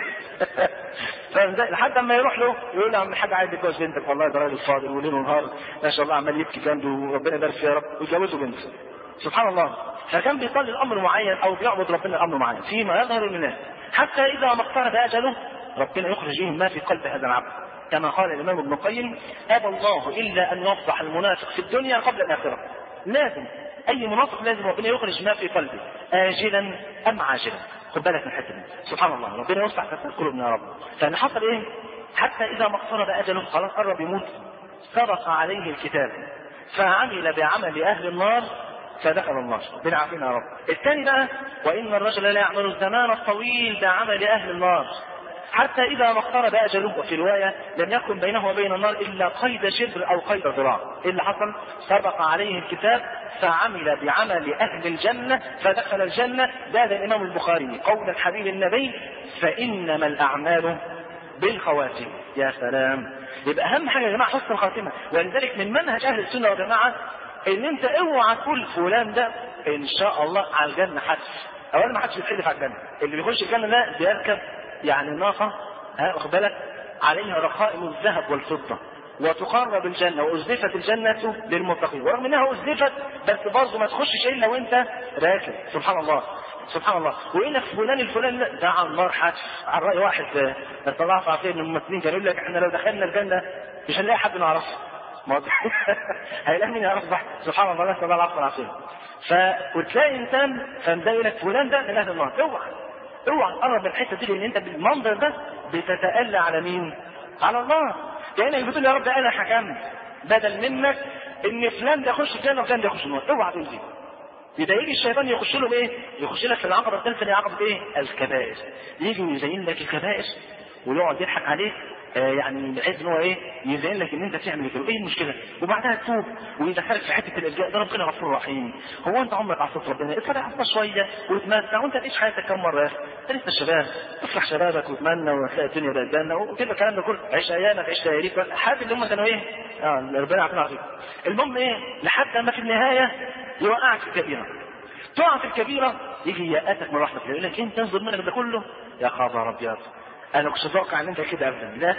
فاهم ازاي؟ لحد اما يروح له يقول له يا عم الحاج عايز يتجوز بنتك، والله ده راجل فاضل وليل ونهار ما شاء الله عمال يبكي جنبه وربنا يبارك فيه يا رب، ويجوزه بنته. سبحان الله. فكان بيصلي الامر معين او بيعبد ربنا الامر معين فيما يظهر للناس، حتى اذا ما اقترب اجله ربنا يخرج ما في قلب هذا العبد، كما قال الامام ابن القيم ابى الله الا ان يفضح المنافق في الدنيا قبل الاخره. لازم اي منافق لازم ربنا يخرج ما في قلبه اجلا ام عاجلا. خد بالك من الحته دي. سبحان الله، ربنا يصلح قلوبنا يا رب. فان حصل ايه؟ حتى اذا ما اقترب اجله خلاص قرب يموت، سبق عليه الكتاب فعمل بعمل اهل النار فدخل النار، ربنا يعافينا يا رب. الثاني بقى وان الرجل لا يعمل الزمان الطويل بعمل اهل النار حتى اذا ما اقترب اجله، وفي روايه لم يكن بينه وبين النار الا قيد شبر او قيد ذراع. ايه اللي حصل؟ سبق عليه الكتاب فعمل بعمل اهل الجنه فدخل الجنه. زاد الامام البخاري قول الحبيب النبي فانما الاعمال بالخواتم. يا سلام. يبقى اهم حاجه يا جماعه حسن الخاتمه، ولذلك من منهج اهل السنه والجماعه ان انت اوعى تقول فلان ده ان شاء الله على الجنه حدث. اولا ما حدش بيتحدث على الجنه، اللي بيخش الجنه ده بيركب يعني ناقه ها واخد بالك عليها رخائم الذهب والفضه، وتقرب الجنه وازلفت الجنه للمتقين، ورغم انها ازلفت بس برضه ما تخشش الا وانت راكب. سبحان الله سبحان الله. وإن فلان الفلان ده على النار حدث. على رأي واحد طلع في عصير من الممثلين كان يقول لك احنا لو دخلنا الجنه مش هنلاقي حد نعرفه، هيلاقي مين يعرف بحث. سبحان الله نسأل الله العفو والعافية. ف وتلاقي انسان فمده يقول لك فلان ده من اهل النار، اوعى اوعى تقرب من الحته دي، لان انت بالمنظر ده بتتألى على مين؟ على الله. كأنك بتقول يا رب ده انا حكمت بدل منك ان فلان ده يخش الجنه وفلان ده يخش النار، اوعى تقول دي. يبقى يجي الشيطان يخش له بايه؟ يخش لك في العقبه الثالثه اللي هي عقبه ايه؟ الكبائر. يجي ويزين لك الكبائر ويقعد يضحك عليك آه يعني بحيث ان هو ايه؟ يزين لك ان انت تعمل كده، ايه المشكله؟ وبعدها تتوب ويدخلك في حته الالجاء، ده ربنا غفور رحيم. هو انت عمرك عصيت ربنا؟ اطلع عصا شويه وتمتع، وانت تعيش حياتك كم مره يا اخي؟ انت لسه شباب، افرح شبابك وتمنى وتلاقي الدنيا بقت جنه وكده الكلام ده كله، عيش ايامك عيش لياليك، الحاجات اللي هم كانوا ايه؟ اه ربنا يعافينا عليك. المهم ايه؟ لحد ما في النهايه يوقعك في الكبيره. تقع في الكبيره يجي يأتك من رحمه الله، يقول لك انت تنظر منك ده كله يا خبر ابيض، انا كنت اتوقع ان انت كده ابدا. لا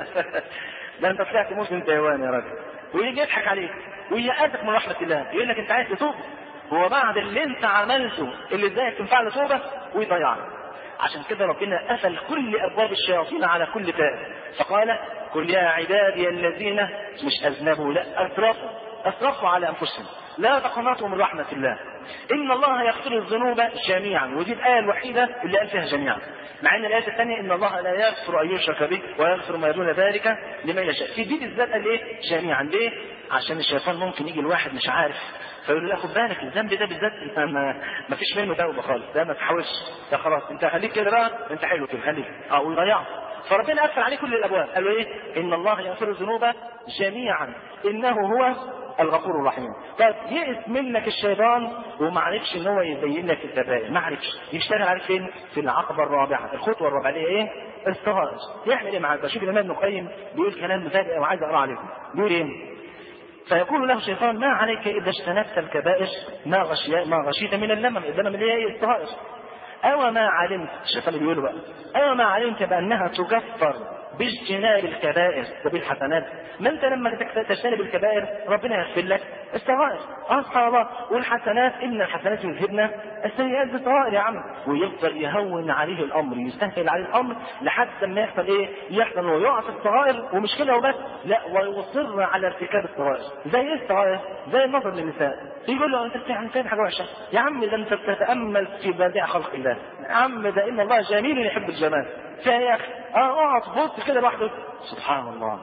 ده انت طلعت مسلم تايوان يا راجل. ويجي يضحك عليك ويأتك من رحمه الله، يقول لك انت عايز تتوب هو بعد اللي انت عملته اللي ازاي تنفع له توبه ويضيعك. عشان كده ربنا قفل كل ابواب الشياطين على كل تائب، فقال قل يا عبادي الذين مش اذنبوا لا اسرفوا اسرفوا على انفسهم لا تقنطوا من رحمه الله ان الله يغفر الذنوب جميعا. ودي الايه الوحيده اللي قال فيها جميعا، مع ان الايه الثانيه ان الله لا يغفر ان يشرك به ويغفر ما دون ذلك لمن يشاء. في دي بالذات قال ايه جميعا؟ ليه؟ عشان الشيطان ممكن يجي الواحد مش عارف فيقول له خد بالك الذنب ده بالذات انت ما, ما فيش منه توبه خالص، ده ما تحاولش، ده خلاص انت خليك كده بقى انت حلو كده خليك اه ويضيعه. فربنا قفل عليه كل الابواب، قال له ايه؟ ان الله يغفر الذنوب جميعا انه هو الغفور الرحيم. طيب يئس منك الشيطان وما عرفش ان هو يبين لك الكبائر، ما عرفش يشتغل عليك فين؟ في العقبه الرابعه، الخطوه الرابعه اللي هي ايه؟ الصغائر. يعمل ايه معاك؟ بشوف الامام ابن القيم بيقول كلام مفاجئ وعايز اقرا عليكم. بيقول ايه؟ فيقول له الشيطان ما عليك اذا اجتنبت الكبائر ما غشي ما غشيت من اللمم، اللمم اللي هي الصغائر. أو ما علمت، الشيطان بيقول بقى أو ما علمت بأنها تكفر باجتناب الكبائر وبالحسنات. ما انت لما تجتنب الكبائر ربنا يغفر لك الصغائر. اه سبحان الله. والحسنات ان الحسنات يذهبن السيئات بالصغائر يا عم. ويفضل يهون عليه الامر، يستهل عليه الامر لحد ما يحصل ايه؟ يحصل انه يقع في الصغائر ومش كده وبس، لا ويصر على ارتكاب الصغائر. زي ايه الصغائر؟ زي النظر للنساء. يقول له انت بتعمل حاجه وحشه يا عم، ده انت بتتامل في بديع خلق الله يا عم، ده ان الله جميل يحب الجمال. فيا اخي اه اقعد بص كده لوحده سبحان الله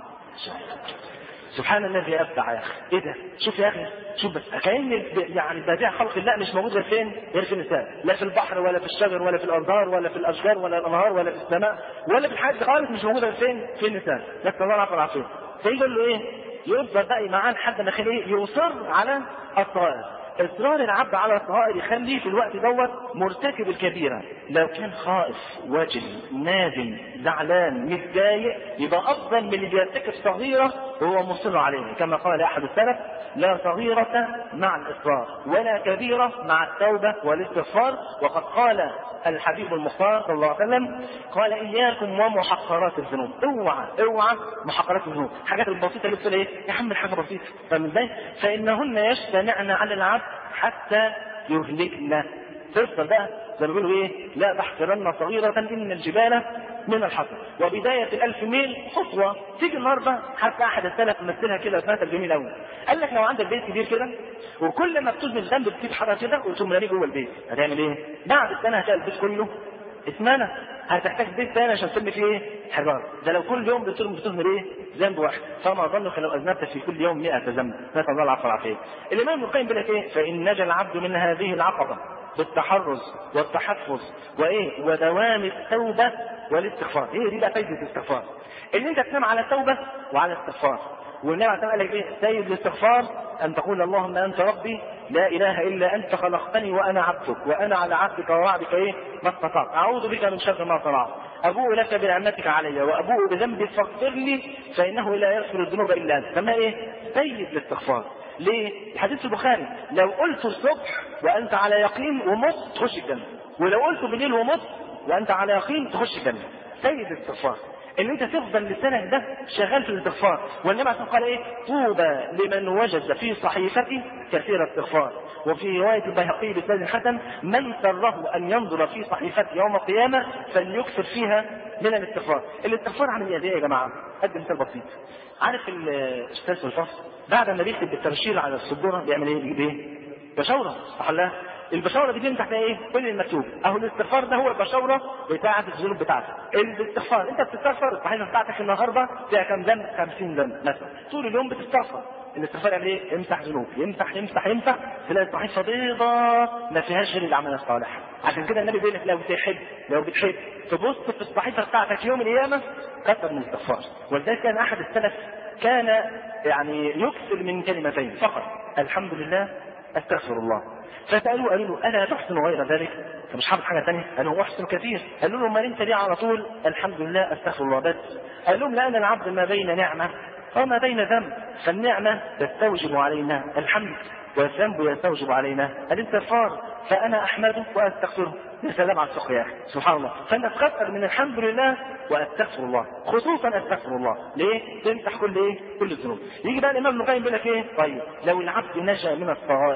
سبحان الذي ابدع يا اخي. ايه ده؟ شوف يا اخي شوف بس كأن يعني بديع خلق الله مش موجود غير فين؟ غير في النساء، لا في البحر ولا في الشجر ولا في الازهار ولا في الاشجار ولا الانهار ولا في السماء ولا في الحاجات خالص، مش موجوده غير فين؟ في النساء. نسال الله العافيه والعافيه. فيقول له ايه؟ يفضل بقى معاه لحد ما ايه؟ يصر على الصغائر. اصرار العبد على الصغائر يخليه في الوقت دوت مرتكب الكبيره. لو كان خائف وجل نادم زعلان متضايق يبقى افضل من اللي بيرتكب صغيره وهو مصر عليها، كما قال احد السلف لا صغيره مع الاصرار ولا كبيره مع التوبه والاستغفار. وقد قال الحبيب المختار صلى الله عليه وسلم قال اياكم ومحقرات الذنوب. اوعى اوعى محقرات الذنوب، الحاجات البسيطه اللي بتقول ايه يا عم الحاجه بسيطه، فاهم ازاي؟ فانهن يجتمعن على العبد حتى يهلكنا. تفضل بقى زي ما بيقولوا ايه؟ لا تحقرن صغيره ان الجبال من الحصى. وبدايه الالف ميل خطوه. تيجي النهارده حتى احد السلف مثلها كده مثل جميل قوي، قال لك لو عندك بيت كبير كده وكل ما بتذنب ذنب بتجيب حاجه كده وتقوم راميه جوه البيت، هتعمل ايه؟ بعد السنه هتلاقي البيت كله اسمنا، هتحتاج بيت ثاني عشان ترمي فيه ايه؟ حجاره. ده لو كل يوم بترمي بتذنب ايه؟ ذنب واحد، فما ظنك لو اذنبت في كل يوم مئة ذنب. نسال الله العفو والعافيه. الامام ابن القيم بيقول لك ايه؟ فان نجا العبد من هذه العقبه بالتحرز والتحفظ وايه؟ ودوام التوبه والاستغفار. ايه دي بقى فايده الاستغفار؟ ان انت تنام على التوبه وعلى الاستغفار. والنبي عليه الصلاه والسلام قال لك ايه؟ سيد الاستغفار ان تقول اللهم انت ربي لا اله الا انت خلقتني وانا عبدك وانا على عهدك ووعدك ايه؟ ما استطعت، اعوذ بك من شر ما صنعت، ابوء لك بنعمتك علي وابوء بذنبي فاغفر لي فانه لا يغفر الذنوب الا انت. فما ايه؟ سيد الاستغفار. ليه؟ الحديث البخاري لو قلت الصبح وانت على يقين ومت تخش الجنه، ولو قلت بالليل ومت وانت على يقين تخش الجنه. سيد الاستغفار ان انت تفضل لسانك ده شغال في الاستغفار. والنبي عليه الصلاه والسلام قال ايه؟ طوبى لمن وجد في صحيفته كثير استغفار. وفي روايه البيهقي بسند حسن من سره ان ينظر في صحيفته يوم القيامه فليكثر فيها من الاستغفار. الاستغفار عامل ايه يا جماعه؟ ادي مثال بسيط. عارف الاستاذ في الفصل بعد ما بيكتب التبشير على السبوره بيعمل ايه؟ بيجيب ايه؟ بشوره، صح ولا لا؟ البشوره دي بيمسح فيها ايه؟ كل المكتوب. اهو الاستغفار ده هو البشوره بتاعه الذنوب بتاعتك. الاستغفار انت بتستغفر الصحيفه بتاعتك النهارده فيها كام ذنب؟ خمسين ذنب مثلا، طول اليوم بتستغفر. الاستغفار يعمل ايه؟ يمسح ذنوب، يمسح يمسح يمسح تلاقي الصحيفه بيضاء ما فيهاش غير الاعمال الصالحه. عشان كده النبي بيقول لك لو بتحب لو بتحب تبص في الصحيفه بتاعتك يوم القيامه كثر من الاستغفار. ولذلك كان احد السلف كان يعني يكثر من كلمتين فقط: الحمد لله، استغفر الله. فسالوه قالوا له الا تحسن غير ذلك؟ انت مش حافظ حاجه ثانيه؟ قال له احسن كثير. قالوا له ما انت ليه على طول الحمد لله استغفر الله بس؟ قال لهم لان العبد ما بين نعمه وما بين ذنب، فالنعمه تستوجب علينا الحمد والذنب يستوجب علينا الاستغفار، فانا احمده واستغفره. يا سلام على الفقه يا اخي، سبحان الله. فانا اتكثر من الحمد لله واستغفر الله، خصوصا استغفر الله. ليه؟ تمسح كل ايه؟ كل الذنوب. يجي بقى الامام ابن القيم بيقول لك ايه؟ طيب لو العبد نجا من الصغائر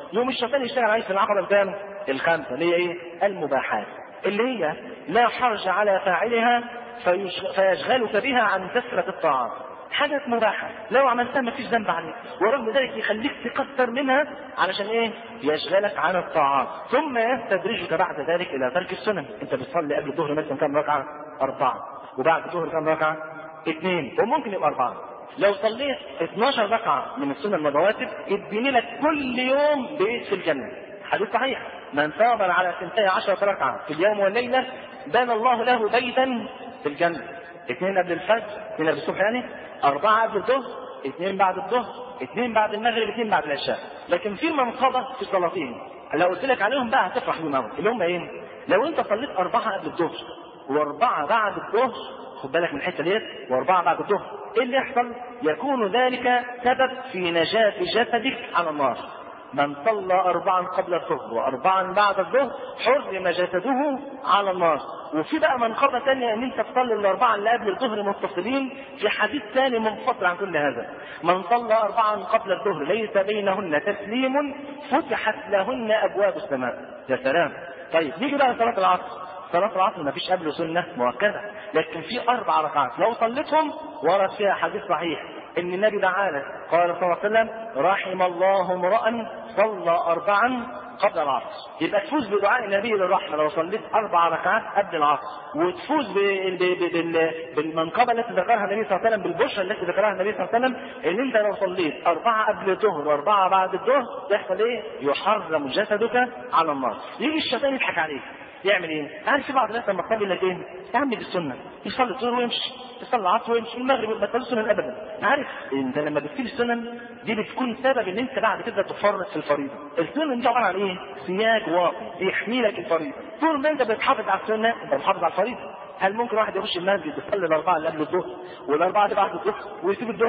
يوم الشيطان يشتغل عليك في العقبه الكام؟ الخامسه، اللي هي ايه؟ المباحات، اللي هي لا حرج على فاعلها فيشغلك بها عن كثره الطاعات. حاجة مباحة لو عملتها ما فيش ذنب عليك، ورغم ذلك يخليك تكثر منها علشان ايه؟ يشغلك عن الطاعات، ثم يستدرجك بعد ذلك الى ترك السنن. انت بتصلي قبل الظهر مثلا كم ركعة؟ أربعة، وبعد الظهر كم ركعة؟ اثنين، وممكن يبقى أربعة. لو صليت اثناشر ركعة من السنن المتواتر يديني لك كل يوم بيت في الجنة. حديث صحيح: من صابر على اثنتي عشرة ركعة في اليوم والليلة بنى الله له بيتا في الجنة. اثنين قبل الفجر، اثنين قبل الصبح يعني، أربعة قبل الظهر، اثنين بعد الظهر، اثنين بعد المغرب، اثنين بعد العشاء. لكن في منقبة في صلاتين لو قلت لك عليهم بقى هتفرح بيهم قوي، اللي هم ايه؟ لو انت صليت أربعة قبل الظهر وأربعة بعد الظهر، خد بالك من الحتة ديت، وأربعة بعد الظهر، ايه اللي يحصل؟ يكون ذلك سبب في نجاة جسدك على النار. من صلى أربعا قبل الظهر وأربعا بعد الظهر حرم جسده على النار. وفي بقى منقبة ثانية ان انت تصلي الأربعة اللي قبل الظهر متصلين، في حديث ثاني منفصل عن كل هذا: من صلى أربعا قبل الظهر ليس بينهن تسليم فتحت لهن أبواب السماء. يا سلام. طيب نيجي بقى لصلاة العصر. صلاة العصر ما فيش قبله سنة مؤكدة، لكن في أربع ركعات لو صليتهم ورد فيها حديث صحيح ان النبي دعانا قال صلى الله عليه وسلم: رحم الله امرأ صلى أربعا قبل العصر. يبقى تفوز بدعاء النبي للرحمة لو صليت أربع ركعات قبل العصر، وتفوز بالمنقبة التي ذكرها النبي صلى الله عليه وسلم، بالبشرى التي ذكرها النبي صلى الله عليه وسلم، ان انت لو صليت أربعة قبل الظهر وأربعة بعد الظهر يحصل ايه؟ يحرم جسدك على النار. يجي الشيطان يضحك عليك، يعمل ايه؟ عارف في بعض الناس لما تصلي لك ايه؟ يا عم دي السنه، يصلي الظهر ويمشي، يصلي العصر ويمشي، المغرب ما تصليش سنن ابدا. عارف انت لما بتسيب السنن دي بتكون سبب ان انت بعد كده تفرط في الفريضه. السنن دي عباره عن ايه؟ سياج واقي يحمي لك الفريضه. طول ما انت بتحافظ على السنه انت بتحافظ على الفريضه. هل ممكن واحد يخش المسجد يصلي الاربعه اللي قبل الظهر والاربعه اللي بعد الظهر ويسيب الظهر؟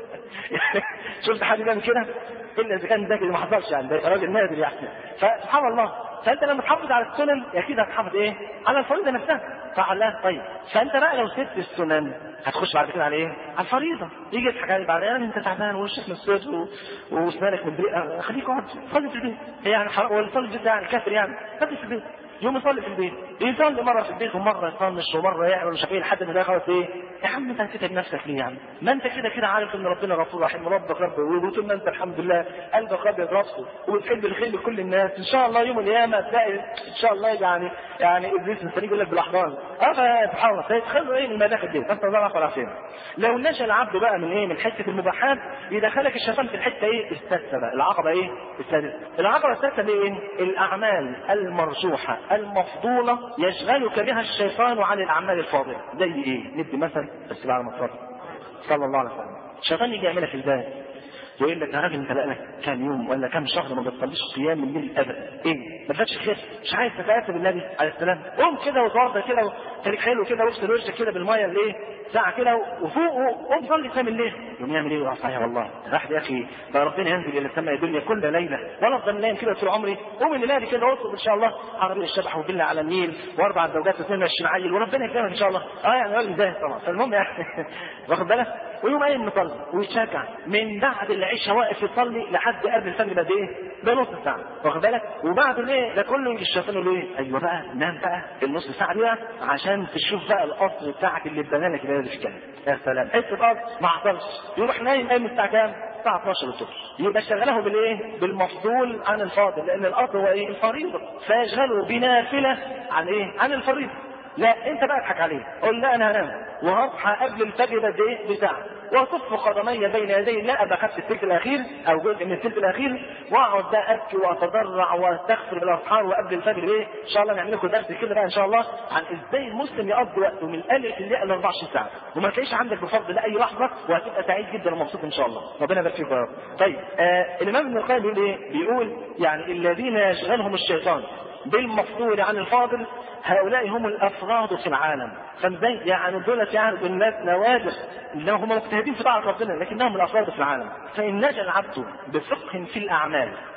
شفت حد بيعمل كده؟ الا اذا كان ذكي ما حصلش يعني، ده راجل نادر يعني. فسبحان الله، فانت لما تحافظ على السنن اكيد هتحافظ ايه؟ على الفريضه نفسها، صح ولا لا؟ طيب فانت بقى لو سبت السنن هتخش بعد كده على ايه؟ على الفريضه. يجي يضحك عليك بعد يعني انت تعبان ووشك مسود واسنانك مدرقه، خليك اقعد صلي في البيت. هي يعني حرام ولا صلي في البيت يعني كافر يعني؟ صلي في البيت. يوم يصلي في البيت، يصلي مره في البيت ومره يطنش ومره يعمل مش عارف ايه لحد ما ده خلاص ايه؟ يا عم انت هتتعب نفسك ليه يعني؟ ما انت كده كده عارف ان ربنا غفور رحيم، ربك رب وطول ما انت الحمد لله قلبك ابيض راسه وبتحب الخير لكل الناس، ان شاء الله يوم القيامه تلاقي ان شاء الله يعني يعني ابليس مستنيك يقول لك بالاحضان. اه سبحان الله، فيدخلوا ايه من المداخل دي؟ نسال الله العفو والعافيه. لو نشا العبد بقى من ايه؟ من حته المباحات يدخلك الشيطان في الحته ايه؟ السادسه بقى، العقبه ايه؟ السادسه. العقبه السادسه دي ايه؟ الاعمال المرجوحه المفضوله يشغلك بها الشيطان عن الاعمال الفاضله. زي ايه؟ ندي مثل بس بعد ما تصلي صلى الله عليه وسلم. الشيطان يجي يعملك الباب ويقول لك: يا راجل انت بقالك كام يوم ولا كام شهر ما بتصليش قيام الليل ابدا، ايه؟ ما فاتش خير؟ مش عايز تتأثر بالنبي عليه السلام؟ قوم كده وتوضى كده وخليك حلو كده واغسل وشك كده بالميه اللي ايه؟ ساعه كده وفوق وقوم صلي قيام الليل. يقوم يعمل ايه؟ يقول: صحيح والله راح يا اخي بقى ربنا ينزل الى السماء الدنيا كل ليله وانا افضل نايم كده طول عمري. قوم الليله دي كده واطلب ان شاء الله عربيه الشبح وفيلا على النيل واربع زوجات واثنين وعشرين عيل وربنا يكرمك ان شاء الله. اه يعني راجل زاهد طبعا. فالمهم يعني واخد بالك؟ ويوم قايم مصلي ويتشجع من بعد العشاء واقف يصلي لحد قبل الفجر بقد ايه؟ بنص ساعه، واخد بالك؟ وبعد الايه ده كله يجي الشيطان يقول ايه؟ ايوه بقى نام بقى النص ساعه دي بقى عشان تشوف بقى القصر بتاعك اللي اتبنى لك ده في الجنه. يا سلام، حته قصر ما حصلش. يروح نايم قايم الساعه كام؟ الساعه اتناشر الظهر. يبقى شغله بالايه؟ بالمفضول عن الفاضل، لان الاصل هو ايه؟ الفريضه، فيشغله بنافله عن ايه؟ عن الفريضه. لا انت بقى اضحك عليه، قول لا انا هنام وهصحى قبل الفجر بقد ايه؟ بساعه، واصف قدمي بين يدي الله، ابقى خدت الثلث الاخير او جزء من الثلث الاخير، واقعد بقى ابكي واتضرع واستغفر بالاسحار وقبل الفجر ايه؟ ان شاء الله نعمل لكم درس كده بقى ان شاء الله عن ازاي المسلم يقضي وقته من الالف للياء ل أربعة وعشرين ساعه، وما تلاقيش عندك بفضل لاي لحظه، وهتبقى سعيد جدا ومبسوط ان شاء الله. ربنا يبارك فيكم يا رب. طيب آه الامام ابن القيم بيقول ايه؟ بيقول يعني الذين يشغلهم الشيطان بالمفضول عن الفاضل هؤلاء هم الافراد في العالم. فازاي؟ يعني دولت يعني الناس نوادر اللي هم مجتهدين في طاعه ربنا لكنهم الافراد في العالم. فان نجا العبد بفقه في الاعمال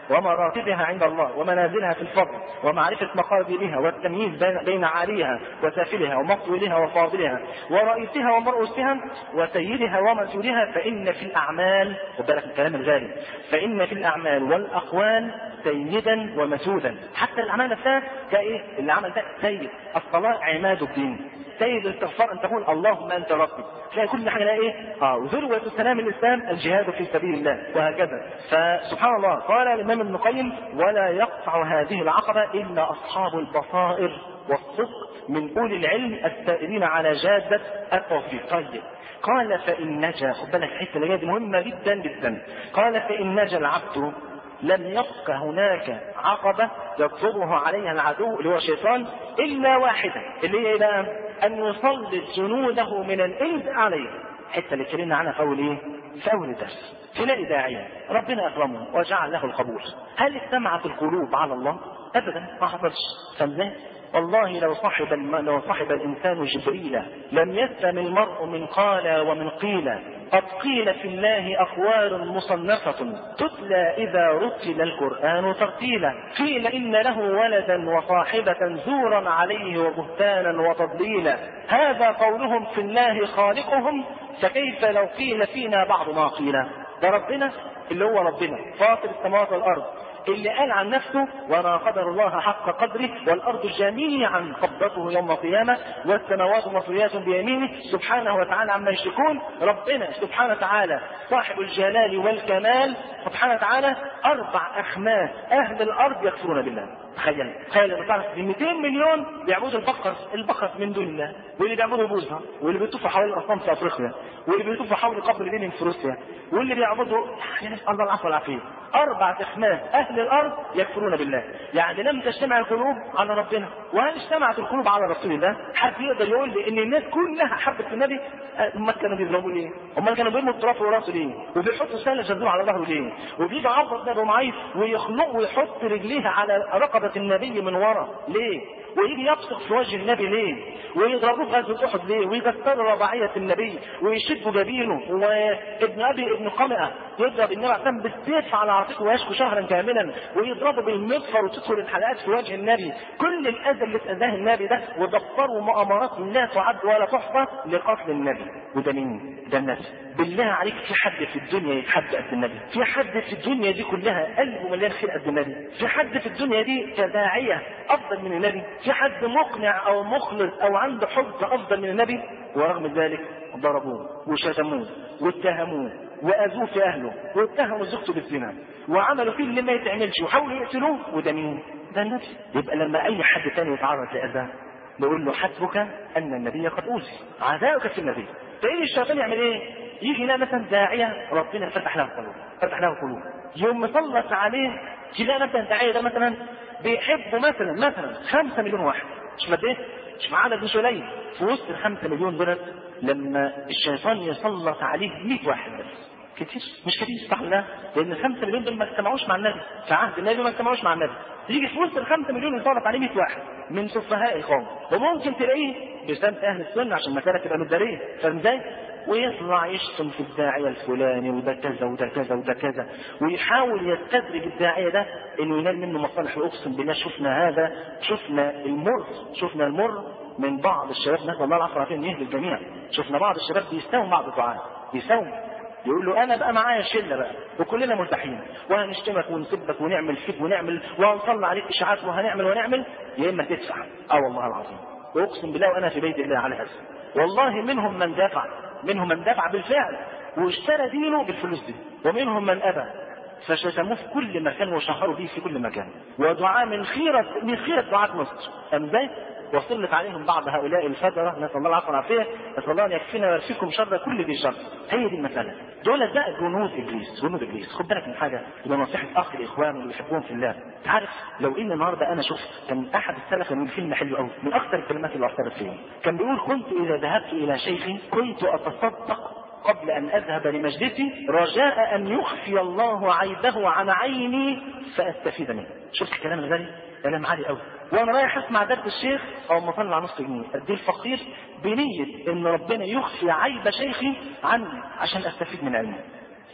ومراتبها عند الله ومنازلها في الفضل ومعرفة مقاديرها والتمييز بين عاليها وسافلها ومطولها وفاضلها ورئيسها ومرؤوسها وسيدها ومسؤولها، فإن في الأعمال، وبالك الكلام الغالي، فإن في الأعمال والأقوال سيدا ومسودا. حتى الأعمال نفسها كإيه؟ العمل ده سيد. الصلاة عماد الدين، سيد الاستغفار أن تقول اللهم أنت ربي، تلاقي كل حاجة ايه؟ اه وذروة سلام الإسلام الجهاد في سبيل الله، وهكذا. فسبحان الله قال الإمام ابن القيم: ولا يقطع هذه العقبة إلا أصحاب البصائر والصدق من أولي العلم السائرين على جادة التوفيق. طيب قال: فإن نجا، خد بالك الحتة اللي دي مهمة جدا جدا. قال: فإن نجا العبد لم يبق هناك عقبة يطلبه عليها العدو اللي هو الشيطان إلا واحدة، اللي هي إيه بقى؟ أن يسلط جنوده من الإنس عليه. الحتة اللي اتكلمنا عنها في أول إيه؟ في أول الدرس. تلاقي داعية ربنا أكرمه وجعل له القبول، هل اجتمعت القلوب على الله؟ أبدا، ما حصلش. فازاي؟ والله لو صاحب الم... لو صاحب الإنسان جبريل لم يسلم المرء من قال ومن قيل. قد قيل في الله أقوال مصنفة تتلى إذا رتل القرآن ترتيلا. قيل إن له ولدا وصاحبة زورا عليه وبهتانا وتضليلا. هذا قولهم في الله خالقهم، فكيف لو قيل فينا بعض ما قيل. ده ربنا اللي هو ربنا فاطر السماوات والأرض، اللي قال عن نفسه: وما قدر الله حق قدره والأرض جميعا قبضته يوم القيامة والسماوات مطويات بيمينه سبحانه وتعالى عما يشركون. ربنا سبحانه وتعالى صاحب الجلال والكمال سبحانه وتعالى أربع أخماس أهل الأرض يكفرون بالله. تخيل تخيل ان تعرف في مئتين مليون بيعبدوا البقر البقر من دون الله، واللي بيعبدوا بوزها، واللي بيطوفوا حوالين الاصنام في افريقيا، واللي بيطوفوا حول قبر لينين في روسيا، واللي بيعبدوا يعني نسال الله العفو والعافيه. اربع اخماس اهل الارض يكفرون بالله. يعني لم تجتمع القلوب على ربنا. وهل اجتمعت القلوب على رسول الله؟ حد يقدر يقول لي ان الناس كلها حبت النبي؟ امال كانوا بيضربوا ليه؟ امال كانوا بيرموا التراب في راسه ليه؟ وبيحطوا سله جذور على ظهره ليه؟ وبيجي عبد ابو معيط ويخنقه ويحط رجليه على رقبه النبي من ورا ليه؟ ويجي يبصق في وجه النبي ليه؟ ويضربوه في غزوه احد ليه؟ ويكسروا رباعيه النبي ويشدوا جبينه، وابن ابي ابن قمئه يضرب النبي عليه الصلاه بالسيف على عاتقه ويشكو شهرا كاملا، ويضربوا بالمغفر وتدخل الحلقات في وجه النبي. كل الاذى اللي اتاذاه النبي ده ودبروا مؤامرات لا تعد ولا تحصى لقتل النبي. وده مين؟ ده النبي. بالله عليك في حد في الدنيا يتحدى قد النبي؟ في حد في الدنيا دي كلها قلبه مليان خير قد النبي؟ في حد في الدنيا دي كداعيه افضل من النبي؟ في حد مقنع او مخلص او عنده حب افضل من النبي؟ ورغم ذلك ضربوه وشتموه واتهموه واذوه في اهله واتهموا زوجته بالزنا وعملوا فيه اللي ما يتعملش وحاولوا يقتلوه. وده مين؟ ده النبي. يبقى لما اي حد تاني يتعرض لاذى نقول له: حسبك ان النبي قد اوذي، عزاؤك في النبي. تلاقي الشيطان يعمل ايه؟ يجي هنا مثلا داعيه ربنا فتح له القلوب، فتح له القلوب، يوم مسلط عليه تلاقي مثلا داعيه ده مثلا بيحبوا مثلا مثلا خمسة مليون واحد، مش مد ايه؟ مش عدد مش قليل. في وسط الخمسة مليون دول لما الشيطان يسلط عليه مئة واحد بس، كتير؟ مش كتير، صح ولا؟ لان الخمسة مليون دول ما اجتمعوش مع النبي، في عهد النبي ما اجتمعوش مع النبي. يجي في وسط الخمسة مليون يسلط عليه مئة واحد من سفهاء القوم، وممكن تلاقيه بسبب اهل السنه عشان المساله تبقى متداريه، فاهم ازاي؟ ويطلع يشتم في الداعيه الفلاني وده كذا وده كذا وده كذا، ويحاول يستدرج الداعيه ده انه ينال منه مصالح. واقسم بالله شفنا هذا، شفنا المر، شفنا المر من بعض الشباب، نسال الله العفو والعافيه ان يهدي الجميع. شفنا بعض الشباب بيستووا بعض الدعاء، بيستووا يقول له: انا بقى معايا شله بقى وكلنا مرتاحين وهنشتمك ونسبك ونعمل فيك ونعمل وهنطلع عليك اشاعات وهنعمل ونعمل، يا اما تدفع. اه والله العظيم، واقسم بالله وانا في بيت الله على هذا. والله منهم من دفع، منهم من دفع بالفعل واشترى دينه بالفلوس دي، ومنهم من ابى فشتموه في كل مكان وشهروا به في كل مكان، ودعاء من خيرة من خيرة دعاة مصر. ازاي؟ وصلت عليهم بعض هؤلاء الفجرة، نسأل الله العفو والعافية، نسأل الله أن يكفينا ويكفيكم شر كل ذي شر. هي دي المسألة. دول بقى جنود إبليس، جنود إبليس. خد بالك من حاجة، يبقى نصيحة أخ الإخوان اللي بيحبون في الله. تعرف لو إن النهاردة أنا شفت كان أحد السلف من فيلم حلو قوي، من أكثر الكلمات اللي أثرت فيها، كان بيقول: كنت إذا ذهبت إلى شيخي كنت أتصدق قبل أن أذهب لمجلسي رجاء أن يخفي الله عيبه عن عيني فأستفيد منه. شفت الكلام الغالي؟ كلام عالي قوي. وانا رايح اسمع درس الشيخ او ما اطلع نص جنيه اديه الفقير بنيه ان ربنا يخفي عيب شيخي عني عشان استفيد من علمه.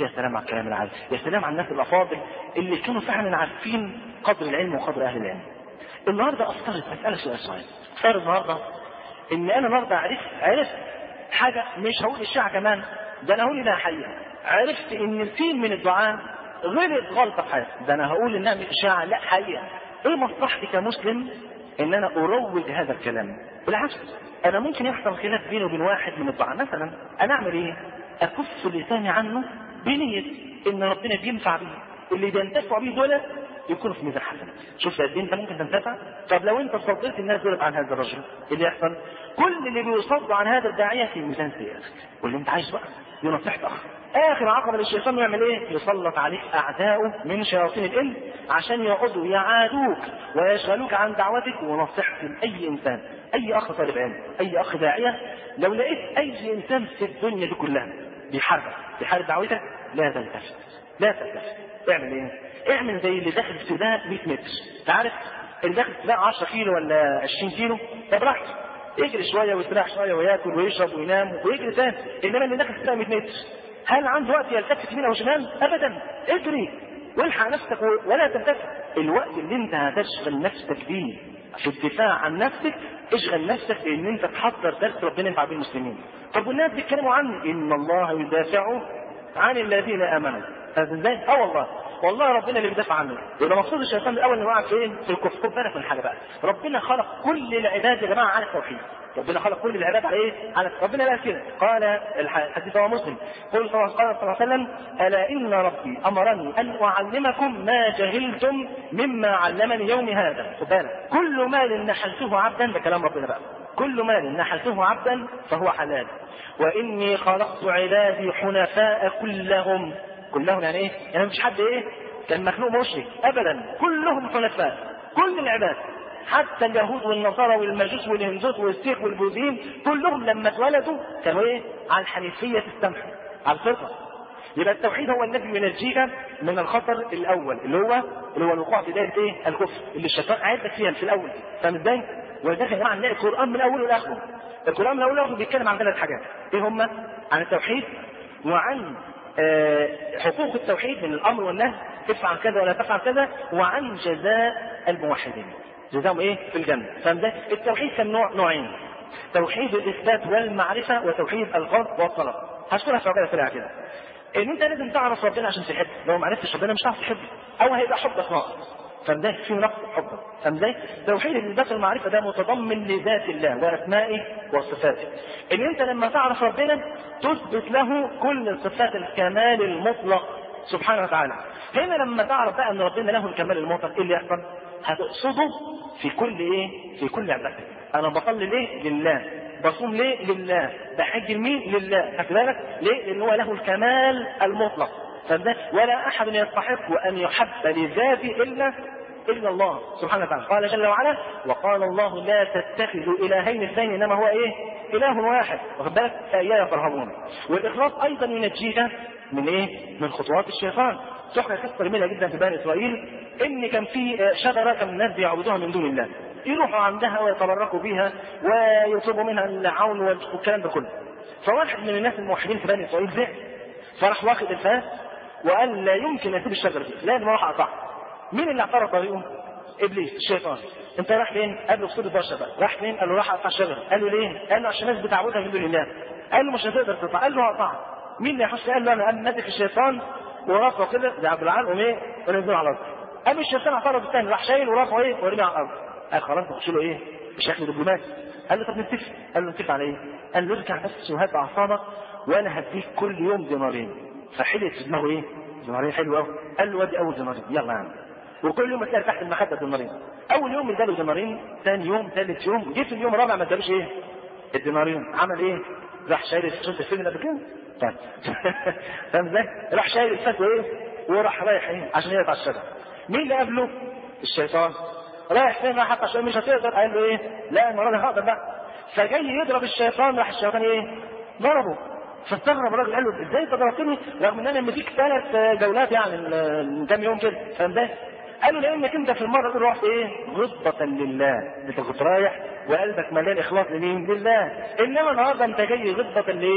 يا سلام على الكلام العالي، يا سلام على الناس الافاضل اللي كانوا فعلا عارفين قدر العلم وقدر اهل العلم. النهارده افترض مساله سؤال سؤال افترض النهارده ان انا النهارده عرفت عرفت حاجه، مش هقول الشيعة كمان، ده انا هقول انها حقيقه. عرفت ان الكثير من الدعاء غلط غلطه في حياتي، ده انا هقول انها مش اشاعه، لا حقيقه. ايه مصلحتي كمسلم ان انا اروج هذا الكلام؟ بالعكس، انا ممكن يحصل خلاف بيني وبين واحد من الدعاء مثلا، انا اعمل ايه؟ اكف لساني عنه بنيه ان ربنا بينفع بيه، اللي بينتفع بيه دول يكونوا في ميزان حسنات. شوف قد ايه انت ممكن تنتفع. طب لو انت صديت الناس دول عن هذا الرجل، اللي يحصل كل اللي بيصدوا عن هذا الداعيه في ميزان سيئات، واللي انت عايز بقى دي نصيحتك. اخر عقبه للشيطان يعمل ايه؟ يسلط عليك اعداؤه من شياطين الانس عشان يقعدوا يعادوك ويشغلوك عن دعوتك. ونصيحتي لاي انسان، اي اخ طالب علم، اي اخ داعيه، لو لقيت اي انسان في الدنيا دي كلها بيحارب بيحارب دعوتك، لا تلتفت لا تلتفت. اعمل ايه؟ اعمل زي اللي داخل سباق مية متر. انت عارف اللي داخل سباق عشرة كيلو ولا عشرين كيلو، طب راحت يجري شويه ويستريح شويه وياكل ويشرب وينام ويجري تاني. انما اللي داخل سباق مية متر هل عنده وقت يلتفت يمين او شمال؟ ابدا. اجري والحق نفسك ولا تلتفت. الوقت اللي انت هتشغل نفسك بيه في الدفاع عن نفسك، اشغل نفسك بان انت تحضر درس ربنا ينفع بيه المسلمين. طب والناس بيتكلموا عنه ان الله يدافع عن الذين امنوا، ازاي؟ اه والله والله ربنا اللي بيدافع عنه. يبقى مقصود الشيطان الاول انه وقع فين؟ في الكفر. خد بالك من حاجه بقى، ربنا خلق كل العباد يا جماعه على التوحيد. ربنا خلق كل العباد على ايه؟ على ربنا قال كده، قال الحديث هو مسلم، قال صلى الله عليه وسلم: الا ان ربي امرني ان اعلمكم ما جهلتم مما علمني يومي هذا. خد بالك، كل مال نحلته عبدا، ده كلام ربنا بقى، كل مال نحلته عبدا فهو حلال، واني خلقت عبادي حنفاء كلهم. كلهم يعني ايه؟ يعني مفيش حد ايه كان مخلوق مشرك ابدا، كلهم حنفاء، كل العباد، حتى اليهود والنصارى والمجوس والهندوس والسيخ والبوذيين، كلهم لما اتولدوا كانوا ايه؟ على الحنيفيه السمحه، على الفطره. يبقى التوحيد هو الذي ينجيك من الخطر الاول، اللي هو اللي هو الوقوع في دائره ايه؟ الكفر، اللي الشيطان قاعد لك فيها في الاول. فاهم ازاي؟ ولذلك يا جماعه نلاقي القران من اوله لاخره، القران من اوله لاخره بيتكلم عن ثلاث حاجات، ايه هم؟ عن التوحيد، وعن آه حقوق التوحيد من الامر والنهي، تفعل كذا ولا تفعل كذا، وعن جزاء الموحدين، جزاهم ايه؟ في الجنه. فاهم ازاي؟ التوحيد كان نوع نوعين، توحيد الاثبات والمعرفه، وتوحيد القصد والطلب. هشكرها في عقيده سريعه كده. ان انت لازم تعرف ربنا عشان تحبه، لو ما عرفتش ربنا مش هتعرف تحبه، او هيبقى حبك ناقص. فاهم ازاي؟ في نقص حبك. فاهم ازاي؟ توحيد الاثبات والمعرفه ده متضمن لذات الله واسمائه وصفاته. ان انت لما تعرف ربنا تثبت له كل صفات الكمال المطلق سبحانه وتعالى. هنا لما تعرف بقى ان ربنا له الكمال المطلق، ايه اللي يحصل؟ هتقصده في كل ايه؟ في كل عبادتك. انا بصلي ليه؟ لله. بصوم ليه؟ لله. بحج لمين؟ لله. خد بالك ليه؟ لان هو له الكمال المطلق. فده ولا احد يستحق ان يحب لذاته الا الا الله سبحانه وتعالى. قال جل وعلا: وقال الله لا تتخذوا الهين اثنين انما هو ايه؟ اله واحد. واخد بالك؟ فاياي فارهبون. والاخلاص ايضا ينجيك من ايه؟ من خطوات الشيطان. تحكى قصه جميله جدا في بني اسرائيل، ان كان في شجره كان الناس بيعبدوها من دون الله، يروحوا عندها ويتبركوا بها ويطلبوا منها العون والكلام ده كله. فواحد من الناس الموحدين في بني اسرائيل زعل، فراح واخد الفاس وقال لا يمكن اسيب الشجره دي، لازم اروح اقطعها. مين اللي اعترض طريقه؟ ابليس الشيطان. انت رايح فين؟ قال له اقصد البشر بقى. راح فين؟ قال له راح اقطع الشجره. قال له ليه؟ قال له عشان الناس بتعبدها من دون الله. قال له مش هتقدر تقطع. قال له هقطعها. مين اللي يحس؟ قال له انا. قام ماسك الشيطان ورافعه كده زي عبد العال وايه؟ ونزله على الارض. قام الشيطان اعترض الثاني، راح شايل ورافعه ايه؟ ورميه على الارض. قال خلاص نخش له ايه؟ بشكل دبلوماسي. قال له طب نتفق. قال له نتفق على ايه؟ قال له ارجع بس وهات اعصابك وانا هديك كل يوم دينارين. فحلت في دماغه ايه؟ دينارين حلو قوي. قال له وادي اول دينارين يلا يا عم. وكل يوم تلاقي تحت المخده دينارين. اول يوم اداله دينارين، ثاني يوم، ثالث يوم، جه في اليوم الرابع ما ادالوش ايه؟ الدينارين. عمل ايه؟ راح شايل شفت الفيلم ده كده؟ طيب فاهم ازاي؟ راح شايل الفاس وايه؟ وراح رايح ايه؟ عشان يقطع الشجره. مين اللي قابله؟ الشيطان. رايح فين؟ راح حتى عشان مش هتقدر. قال له ايه؟ لا المره دي هقدر بقى. فجاي يضرب الشيطان، راح الشيطان ايه؟ ضربه. فاستغرب الراجل، قال له ازاي انت ضربتني رغم ان انا مديك ثلاث جولات يعني من كام يوم كده؟ فاهم ازاي؟ قال له لانك انت في المره دي رحت ايه؟ غضبة لله، انت كنت رايح وقلبك مليان اخلاص لمين؟ لله. انما النهارده انت جاي غضبة لايه؟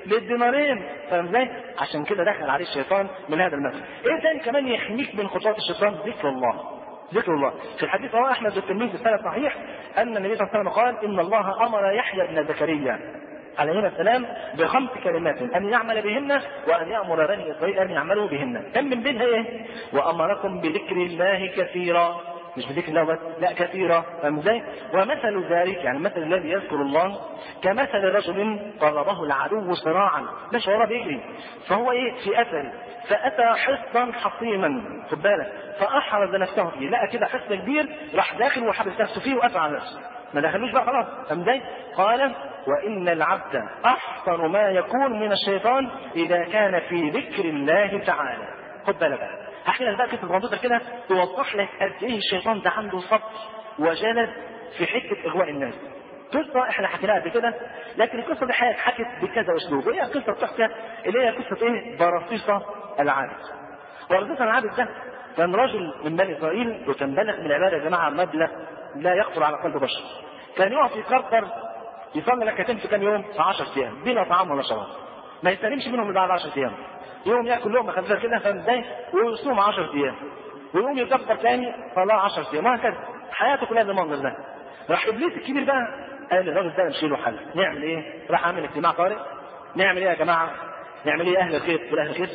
للدينارين. فاهم ازاي؟ عشان كده دخل عليه الشيطان من هذا المثل. ايه تاني كمان يحميك من خطوات الشيطان؟ ذكر الله. ذكر الله. في الحديث رواه احمد والترمذي بسند صحيح ان النبي صلى الله عليه وسلم قال ان الله امر يحيى بن زكريا عليهما السلام بخمس كلمات ان يعمل بهن وان يامر بني اسرائيل ان يعملوا بهن. كم من بينها ايه؟ وامركم بذكر الله كثيرا. مش بذكر الله بس، لا كثيرا. فاهم ازاي؟ ومثل ذلك يعني مثل الذي يذكر الله كمثل رجل قربه العدو صراعا، مش وراه بيجري، فهو ايه في اثر، فاتى حصنا حصيما، خد بالك، فاحرز نفسه فيه، لقى كده حصن كبير، راح داخل وحبس نفسه فيه وقفل على نفسه، ما دخلوش بقى خلاص. فاهم ازاي؟ قال وان العبد احسن ما يكون من الشيطان اذا كان في ذكر الله تعالى. خد بالك بقى، هحكي لك بقى قصه بسيطه كده توضح لك قد ايه الشيطان ده عنده صبر وجلد في حته اغواء الناس. قصه احنا حكيناها قبل كده، لكن القصه دي حكت بكذا اسلوب، وهي قصه بتحكي اللي هي قصه ايه؟ برصيصه العابد. برصيصه العابد ده كان رجل من بني اسرائيل، وكان بلغ من العباده يا جماعه مبلغ لا يخطر على قلب بشر. كان يقف يكرر يصلي ركعتين في كام يوم؟ في عشرة ايام بلا طعام ولا شراب، ما يستلمش منهم الا بعد عشرة ايام. يوم ياكل لقمه خفيفه كده، فاهم ازاي؟ ويصوم عشرة ايام، ويقوم يكبر ثاني صلاه عشرة ايام، وهكذا حياته كلها بالمنظر ده. راح ابليس الكبير بقى قال الراجل ده نشيله حل، نعمل ايه؟ راح عامل اجتماع طارئ، نعمل ايه يا جماعه؟ نعمل ايه اهل الخير والاهل الخير؟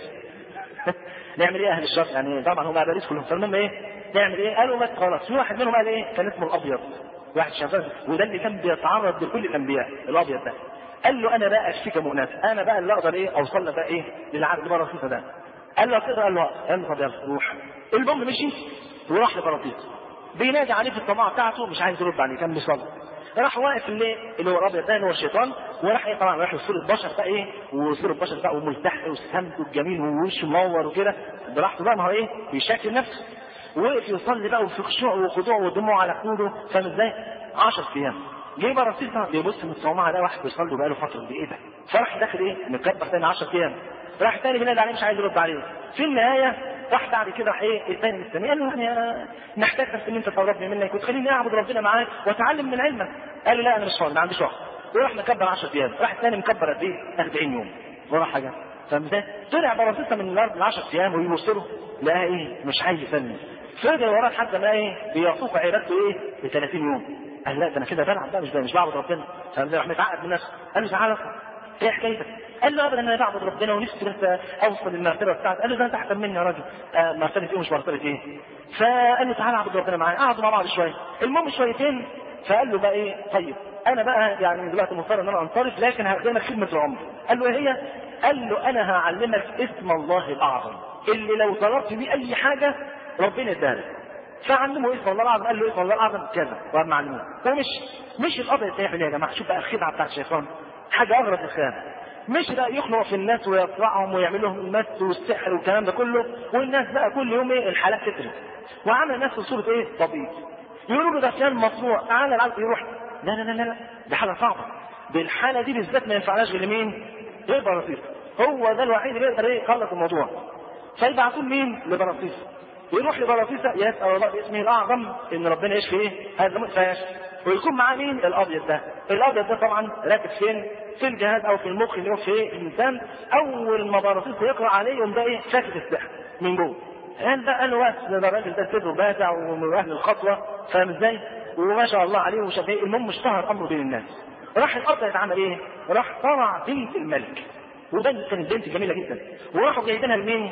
نعمل ايه اهل الشر؟ يعني طبعا هم ابليس كلهم، فالمهم ايه؟ نعمل ايه؟ قالوا بس خلاص. في واحد منهم قال ايه؟ كان اسمه الابيض، واحد شغال، وده اللي كان بيتعرض لكل الانبياء، الابيض ده. قال له انا بقى اشفيك مؤنث، انا بقى اللي اقدر ايه اوصل لك بقى ايه للعبد برصيصه ده. قال له كده، قال له قال له طب يلا روح. المهم مشي وراح لبراطيس، بينادي عليه في الطماعه بتاعته، مش عايز يرد عليه، كان بيصلي. راح واقف اللي اللي هو الابيض ده اللي هو الشيطان، وراح ايه طبعا راح لصوره بشر بقى ايه، وصوره بشر بقى وملتحي وسمته الجميل ووشه منور وكده براحته بقى، ما هو ايه بيشكل نفسه. وقف يصلي بقى وفي خشوع وخضوع ودموع على خدوده، فاهم ازاي؟ عشرة ايام. جه برصيصه بيبص من الصومعه ده واحد بيصلي بقى له فتره بايه ده؟ فراح داخل ايه؟ مكبر ثاني عشرة ايام. راح تاني بينادي عليه مش عايز يرد عليه. في النهايه راح بعد كده راح ايه الثاني مستني، قال له يعني نحتاج بس ان انت تقربني منك وتخليني اعبد ربنا معاك واتعلم من علمك. قال له لا انا مش فاضي، ما عنديش وقت. وراح مكبر عشرة ايام. راح الثاني مكبر قد ايه؟ أربعين يوم ولا حاجه. فاهم ازاي؟ طلع برصيصه من الارض ل عشرة ايام ويبص له لقى ايه؟ مش عايز يسلم. فضل وراه لحد ما ايه؟ بيفوق عبادته ايه؟ ب ثلاثين يوم. قال لا ده انا كده بلعب بقى، مش مش بعبد ربنا. فاهم ازاي؟ راح متعقد من نفسه. قال له تعالى ايه حكايتك؟ قال له ابدا انا بعبد ربنا ونفسي بس اوصل للمرتبه بتاعتي. قال له ده انت احسن مني يا راجل. آه مرتبه ايه ومش مرتبه ايه؟ فقال له تعالى اعبد ربنا معايا. قعدوا مع بعض شويه، المهم شويتين، فقال له بقى ايه؟ طيب انا بقى يعني دلوقتي مضطر ان انا انصرف، لكن هخدمك خدمه العمر. قال له ايه هي؟ قال له انا هعلمك اسم الله الاعظم اللي لو طلبت بيه اي حاجه ربنا يديها. فعلمه اسم الله الاعظم. قال له اسم الله الاعظم كذا وقام علمه. ومش مش الابيض تعمل يا جماعه. شوف بقى الخدعه بتاعت الشيطان، حاجه اغرب الخيانه. مش بقى يخلق في الناس ويطلعهم ويعمل لهم المس والسحر والكلام ده كله، والناس بقى كل يوم ايه الحالات تترك، وعمل الناس في صوره ايه؟ طبيب. يقولوا له ده فلان مصنوع، تعالى العبد يروح. لا لا لا لا ده حاجه صعبه. بالحاله دي بالذات ما ينفعناش غير مين؟ غير برصيص. هو ده الوحيد اللي يقدر ايه يخلص الموضوع. فيبعتوا مين؟ لبرصيص. يروح لبرصيصة يسأل الله باسمه الأعظم إن ربنا يشفي إيه؟ هذا مؤساش. ويكون معاه مين؟ الأبيض ده. الأبيض ده طبعا راكب فين؟ في الجهاز أو في المخ اللي هو في إيه؟ الإنسان. أول ما برصيصة يقرأ عليه يقوم ده إيه؟ شاكك السحر من جوه. قال بقى قال له بس ده الراجل ده صدره باسع ومن أهل الخطوة، فاهم إزاي؟ وما شاء الله عليه وشاف إيه؟ المهم اشتهر أمره بين الناس. راح الأرض يتعمل إيه؟ راح طلع بنت الملك. وده كانت بنت جميلة جدا. وراحوا جايبينها لمين؟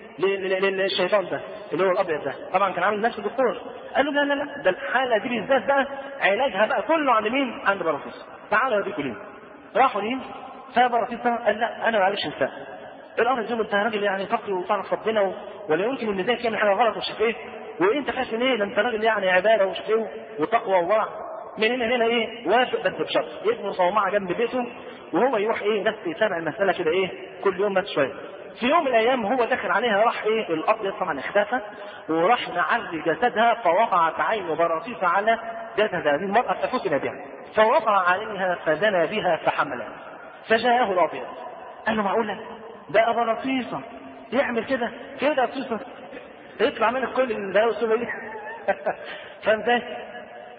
للشيطان ده اللي هو الابيض ده. طبعا كان عامل نفسه دكتور. قال له لا لا لا ده الحاله دي بالذات بقى علاجها بقى كله عند مين؟ عند برصيص. تعالوا اوريكم ليه. راحوا ليه؟ فبرصيص قال لا انا معلش انسان. الامر زي ما انت راجل يعني فقري وتعرف ربنا ولا يمكن ان ازاي تعمل حاجه غلط ومش ايه، وانت خايف من ايه؟ ده انت راجل يعني عباده ومش ايه وتقوى وورع. من هنا هنا ايه؟ وافق بس بشرط يبنوا صومعه جنب بيته وهو يروح ايه بس يتابع المساله كده ايه كل يوم بس شويه. في يوم من الايام هو دخل عليها راح ايه الابيض طبعا اختفى وراح معري جسدها فوقعت عين برصيص على جسد هذه المراه ففتن بها فوقع عليها فزنى بها فحملها. فجاءه الابيض قال له معقوله ده برصيصه يعمل كده كده برصيصه يطلع منك كل البلاوي السوداء دي. فاهم ازاي؟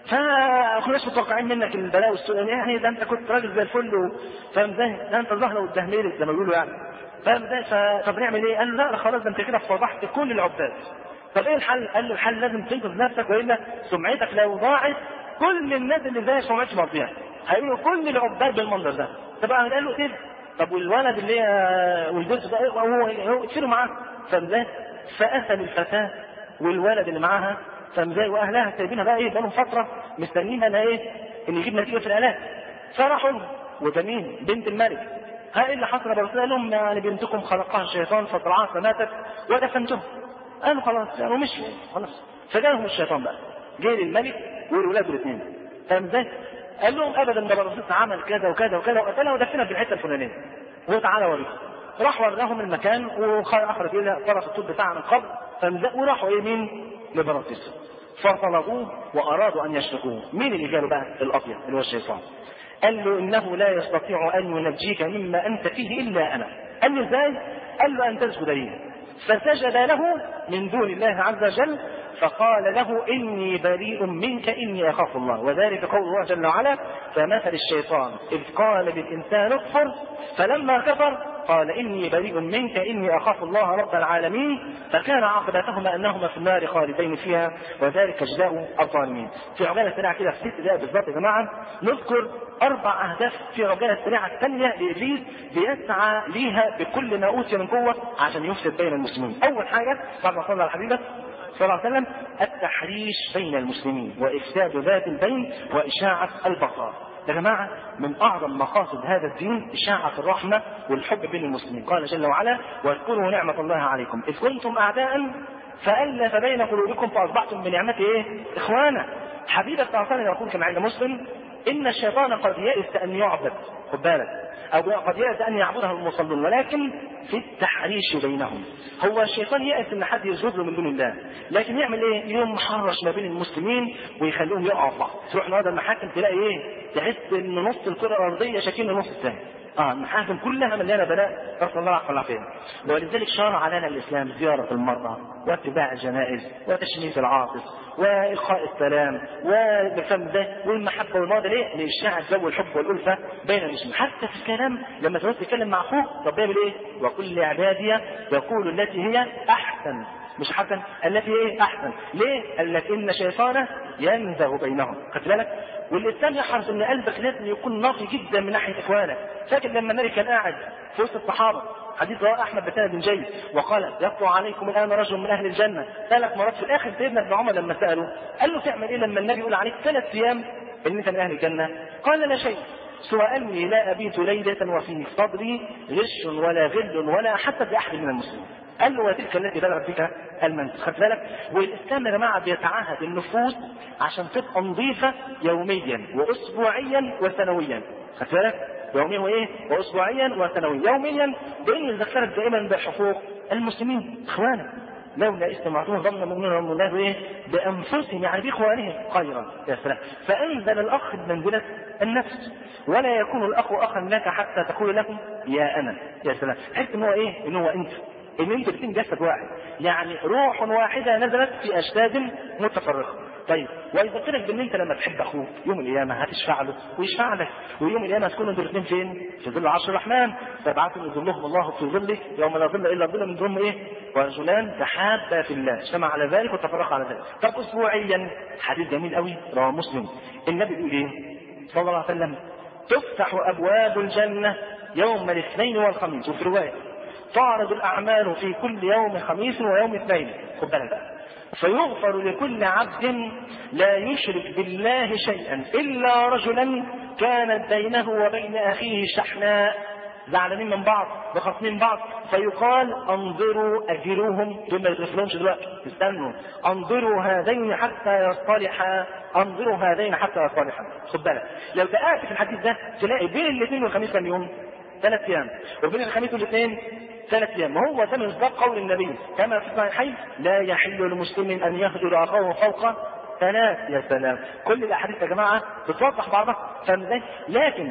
فكناش متوقعين منك البلاء والسوء يعني، ده انت كنت راجل زي الفل فاهم ازاي؟ ده انت الزهره والدهميرك زي ما بيقولوا يعني، فاهم ازاي؟ طب نعمل ايه؟ قال له لا خلاص ده انت كده فضحت كل العباد. طب ايه الحل؟ قال له الحل لازم تنقذ نفسك، والا سمعتك لو ضاعت كل الناس اللي زيك سمعتش مرضيها، هيقولوا كل العباد بالمنظر ده. طب قال له كده، طب والولد اللي هي والبنت ده هو هو يصيروا معاه، فاهم ازاي؟ فقتل الفتاه والولد اللي معاها، فاهم ازاي؟ واهلها سايبينها بقى ايه بقالهم فتره مستنيين انا ايه ان يجيب نتيجه في الالات. فراحوا لهم وجميل بنت الملك، ها ايه اللي حصل يا رسول؟ قال لهم يعني بنتكم خلقها الشيطان فطلعها فماتت ودفنتهم. قالوا خلاص يعني ومشوا خلاص. فجاءهم الشيطان بقى جاي للملك والولاد الاثنين، فاهم ازاي؟ قال لهم ابدا ده الرسول عمل كذا وكذا وكذا وقتلها ودفنها في الحته الفلانيه، هو تعالى وريهم. راح وراهم المكان واخرج الى طرف الطول بتاعه من قبل، وراحوا ايه مين؟ لبراطيس، فطلبوه وارادوا ان يشركوه. مين اللي جاله بقى؟ الابيض اللي هو الشيطان. قال له انه لا يستطيع ان ينجيك مما انت فيه الا انا. قال له ازاي؟ قال له ان تسجد لي. فسجد له من دون الله عز وجل، فقال له اني بريء منك اني اخاف الله. وذلك قول الله جل وعلا: فمثل الشيطان اذ قال للانسان اكفر فلما كفر قال اني بريء منك اني اخاف الله رب العالمين، فكان عاقبتهما انهما في النار خالدين فيها وذلك جزاء الظالمين. في عجاله سريعه كده في ست دقائق بالظبط يا جماعه نذكر اربع اهداف في عجاله سريعه الثانيه لابليس بيسعى ليها بكل ما اوتي من قوه عشان يفسد بين المسلمين. اول حاجه بعد ما صلى على حبيبه صلى الله عليه وسلم التحريش بين المسلمين وافساد ذات البين واشاعه البغضاء. يا جماعه من اعظم مقاصد هذا الدين اشاعه الرحمه والحب بين المسلمين. قال جل وعلا: واذكروا نعمه الله عليكم اذ كنتم اعداء فالف بين قلوبكم فاصبحتم بنعمته ايه؟ اخوانا. حبيبه صلى الله عليه وسلم يقول كما عند مسلم: ان الشيطان قد يئس ان يعبد، خد بالك، او قد يئس ان يعبده المصلون، ولكن في التحريش بينهم. هو الشيطان يئس ان حد يسجد له من دون الله، لكن يعمل ايه؟ يوم محرش ما بين المسلمين ويخليهم يقعوا في بعض. تروح النهارده المحاكم تلاقي ايه؟ تحس ان نص الكره الارضيه شاكين النص الثاني. اه المحاكم كلها مليانه بلاء، نسال الله العافيه. ولذلك شرع علينا الاسلام زياره المرضى واتباع الجنائز وتشميت العاطس والقاء السلام والفهم ده والمحبه والموده. ليه؟ لاشاعه جو الحب والالفه بين المسلمين. حتى في الكلام لما تروح تتكلم مع اخوك طب بيعمل ايه؟ وكل عبادي يقول التي هي احسن، مش حسن، التي ايه؟ احسن. ليه؟ قال لك ان شيطانه ينزغ بينهم. خدت بالك؟ والاسلام يحرص ان قلبك لازم يكون نقي جدا من ناحيه اخوانك. فاكر لما النبي كان قاعد في وسط الصحابه، حديث رواه احمد بن بن جيد، وقال: يطلع عليكم الان رجل من اهل الجنه ثلاث مرات. في الاخر سيدنا ابن عمر لما ساله قال له: تعمل ايه لما النبي يقول عليك ثلاث ايام ان انت من اهل الجنه؟ قال: لا شيء سوى اني لا ابيت ليله وفي صدري غش ولا غل ولا حتى باحد من المسلمين. قال له: وتلك التي بلغت بك المنزل. خدت بالك؟ والاسلام يا جماعه بيتعهد النفوس عشان تبقى نظيفه يوميا واسبوعيا وسنويا. خدت بالك؟ يوميا وايه؟ واسبوعيا وسنويا. يوميا بان يذكرك دائما بحقوق المسلمين اخوانا. لولا استمعتم ظن المؤمنون والمؤمنات ايه؟ بانفسهم يعني باخوانهم خيرا. يا سلام. فانزل الاخ بمنزله النفس، ولا يكون الاخ اخا لك حتى تقول لكم يا انا. يا سلام. حس ان هو ايه؟ ان هو انت، ان انتوا الاثنين جسد واحد، يعني روح واحده نزلت في اجساد متفرقه. طيب ويذكرك بان انت لما تحب اخوك يوم القيامه هتشفع له ويشفع لك، ويوم القيامه هتكونوا انتوا الاثنين فين؟ في ظل عرش الرحمن، سبعه يظلهم الله في ظله يوم لا ظل الا ظل من ظلم ايه؟ ورجلان تحابا في الله اجتمع على ذلك وتفرقا على ذلك. طب اسبوعيا حديث جميل قوي رواه مسلم، النبي بيقول ايه؟ صلى الله عليه وسلم: تفتح ابواب الجنه يوم الاثنين والخميس. وفي روايه: تعرض الاعمال في كل يوم خميس ويوم اثنين. خد بالك بقى. فيغفر لكل عبد لا يشرك بالله شيئا الا رجلا كانت بينه وبين اخيه شحناء، زعلانين من بعض وخاصمين بعض، فيقال: انظروا اجروهم، دول ما يتغفرهمش دلوقتي، استنوا، انظروا هذين حتى يصطلحا، انظروا هذين حتى يصطلحا. خد بالك، لو دققت في الحديث ده تلاقي بين الاثنين والخميس كم يوم؟ ثلاث ايام، وبين الخميس والاثنين ثلاث ايام. وهو ده مصداق قول النبي كما في الصحيحين: لا يحل لمسلم ان يهجر اخاه فوق ثلاث. يا سلام. كل الاحاديث يا جماعه بتوضح بعضها، فاهم ازاي؟ لكن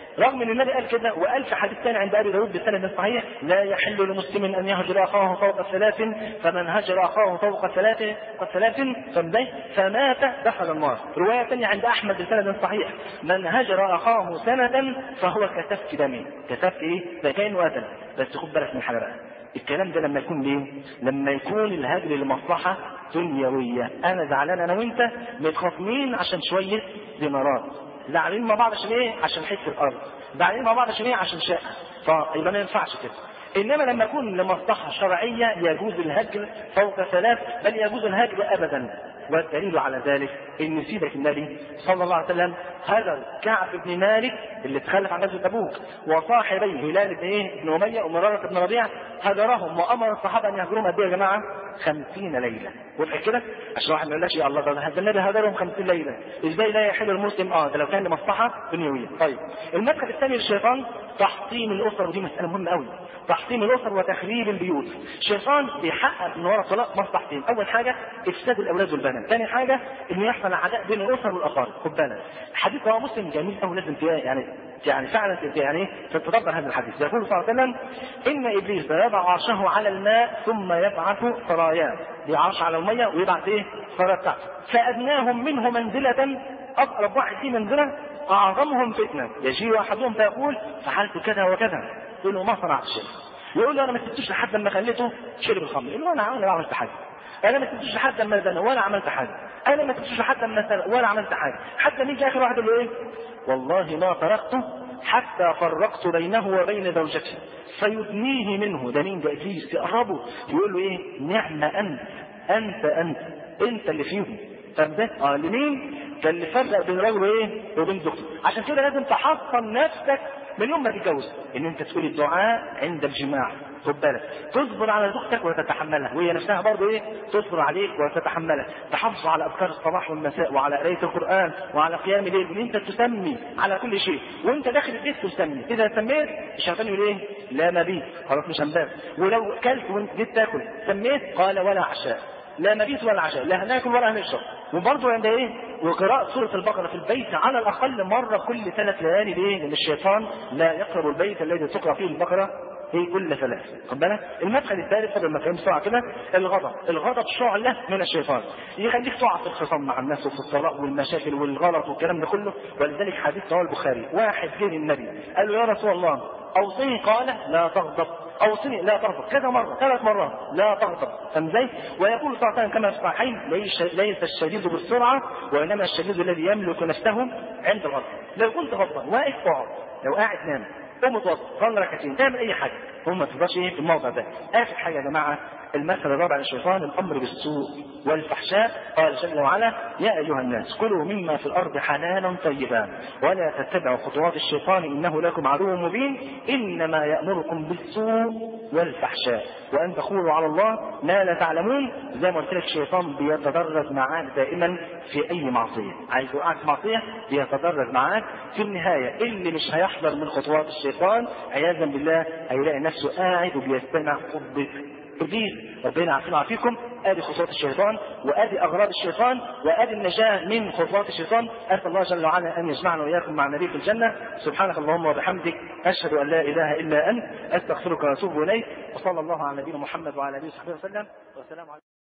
رغم ان النبي قال كده، وقال في حديث ثاني عند ابي داود بسند صحيح: لا يحل لمسلم ان يهجر اخاه فوق ثلاث، فمن هجر اخاه فوق ثلاث ثلاث فمات دخل النار. روايه ثانيه عند احمد بسند صحيح: من هجر اخاه سنه فهو كسفك دمه. كسفك ايه؟ ده كانه قتل. بس خد بالك من حاجه بقى، الكلام ده لما يكون ليه؟ لما يكون الهجر لمصلحه دنيويه. انا زعلان انا وانت متخاصمين عشان شويه دينارات، زعلانين مع بعض عشان ايه؟ عشان حته الارض، زعلانين مع بعض عشان ايه؟ عشان شقه. فيبقى ما ينفعش كده. انما لما يكون لمصلحه شرعيه يجوز الهجر فوق ثلاث، بل يجوز الهجر ابدا. والدليل على ذلك ان سيدة النبي صلى الله عليه وسلم هجر كعب بن مالك اللي تخلف عن غزوة تبوك، وصاحبيه هلال بن ايه؟ بن اميه ومرارة بن ربيعه، هجرهم وامر الصحابه ان يهجرهم قد ايه يا جماعه؟ خمسين ليله. وضح كده؟ عشان واحد ما يقولش يا الله ده النبي هجرهم خمسين ليله، ازاي لا يحل المسلم؟ اه ده لو كان لمصلحه دنيويه. طيب المدخل الثاني للشيطان تحطيم الاسر، ودي مساله مهمه قوي. تحطيم الاسر وتخريب البيوت. الشيطان بيحقق من وراء الطلاق مصلحتين: اول حاجه افساد الاولاد والبنات، ثاني حاجه انه يحصل عداء بين الاسر والاقارب. خد بالك حديث رواه مسلم جميل قوي، لازم يعني يعني فعلا يعني تتدبر هذا الحديث. يقول صلى الله عليه وسلم: ان ابليس يضع عرشه على الماء ثم يبعث سراياه، يعرش على الميه ويبعث ايه؟ سرايا بتاعته، فادناهم منه منزله، اقرب واحد فيه منزله اعظمهم فتنه، يجيء احدهم فيقول فعلت كذا وكذا، يقول له ما صنعت شيء، يقول له انا ما سبتوش لحد لما خليته شرب الخمر، يقول له انا ما عملت حاجه، انا ما سبتوش لحد لما زنى ولا عملت حاجه، انا ما سبتوش لحد لما سرق ولا عملت حاجه، حتى نيجي اخر واحد يقول له ايه؟ والله ما تركته حتى فرقت بينه وبين زوجته فيدنيه منه. ده مين؟ ده ابليس. يقربه يقول له ايه؟ نعم انت انت انت انت اللي فيهم. طب ده اه لمين؟ ده اللي فرق بين رجل ايه وبين زوجته. عشان كده لازم تحصن نفسك من يوم ما تتجوز ان انت تقول الدعاء عند الجماع. خد بالك تصبر على زوجتك وتتحملها، وهي نفسها برضه ايه؟ تصبر عليك وتتحملها. تحافظ على اذكار الصباح والمساء وعلى قرايه القران وعلى قيام الليل، ان انت تسمي على كل شيء، وانت داخل البيت تسمي. اذا سميت الشيطان يقول ايه؟ لا مبيت، خلاص مش هنبات. ولو اكلت وانت جيت تاكل سميت، قال ولا عشاء، لا مبيت ولا عشاء، لا هناكل ولا هنشرب. وبرضه عند ايه؟ وقراءة سورة البقرة في البيت على الأقل مرة كل ثلاث ليالي. ليه؟ لأن الشيطان لا يقرب البيت الذي تقرأ فيه البقرة في كل ثلاث. خد بالك؟ المدخل الثالث قبل ما كان بسرعة كده الغضب. الغضب شعلة من الشيطان، يخليك تقع في الخصام مع الناس وفي الطلاق والمشاكل والغلط والكلام ده كله. ولذلك حديث رواه البخاري، واحد جه النبي قال له يا رسول الله أوصني، قال لا تغضب، أوصني لا تغضب، كذا مرة ثلاث مرات لا تغضب. فاهم ازاي؟ ويقول صلى الله عليه وسلم كما في الصحيحين: ليس الشديد بالسرعة وإنما الشديد الذي يملك نفسه عند الغضب. لو كنت غضبان واقف اقعد، لو قاعد نام، قوم اتوضى، صلي ركعتين، تعمل أي حاجة، هم ما تفضلش ايه في الموضع ده. آخر حاجة يا جماعة المثل الرابع للشيطان الأمر بالسوء والفحشاء. قال جل وعلا: يا أيها الناس كلوا مما في الأرض حلالا طيبا ولا تتبعوا خطوات الشيطان إنه لكم عدو مبين إنما يأمركم بالسوء والفحشاء وأن تقولوا على الله ما لا تعلمون. زي ما قلت لك الشيطان بيتدرج معاك دائما في أي معصية، عايز يوقعك في معصية بيتدرج معاك. في النهاية اللي مش هيحضر من خطوات الشيطان عياذا بالله هيلاقي نفسه قاعد وبيستمع خطبة إبليس. ربنا يعافينا ويعافيكم. ادي خطوات الشيطان وادي اغراض الشيطان وادي النجاة من خطوات الشيطان. اسال الله جل وعلا ان يجمعنا واياكم مع النبي في الجنة. سبحانك اللهم وبحمدك اشهد ان لا اله الا انت استغفرك واتوب اليك. وصلى الله على نبينا محمد وعلى اله وصحبه وسلم. والسلام عليكم.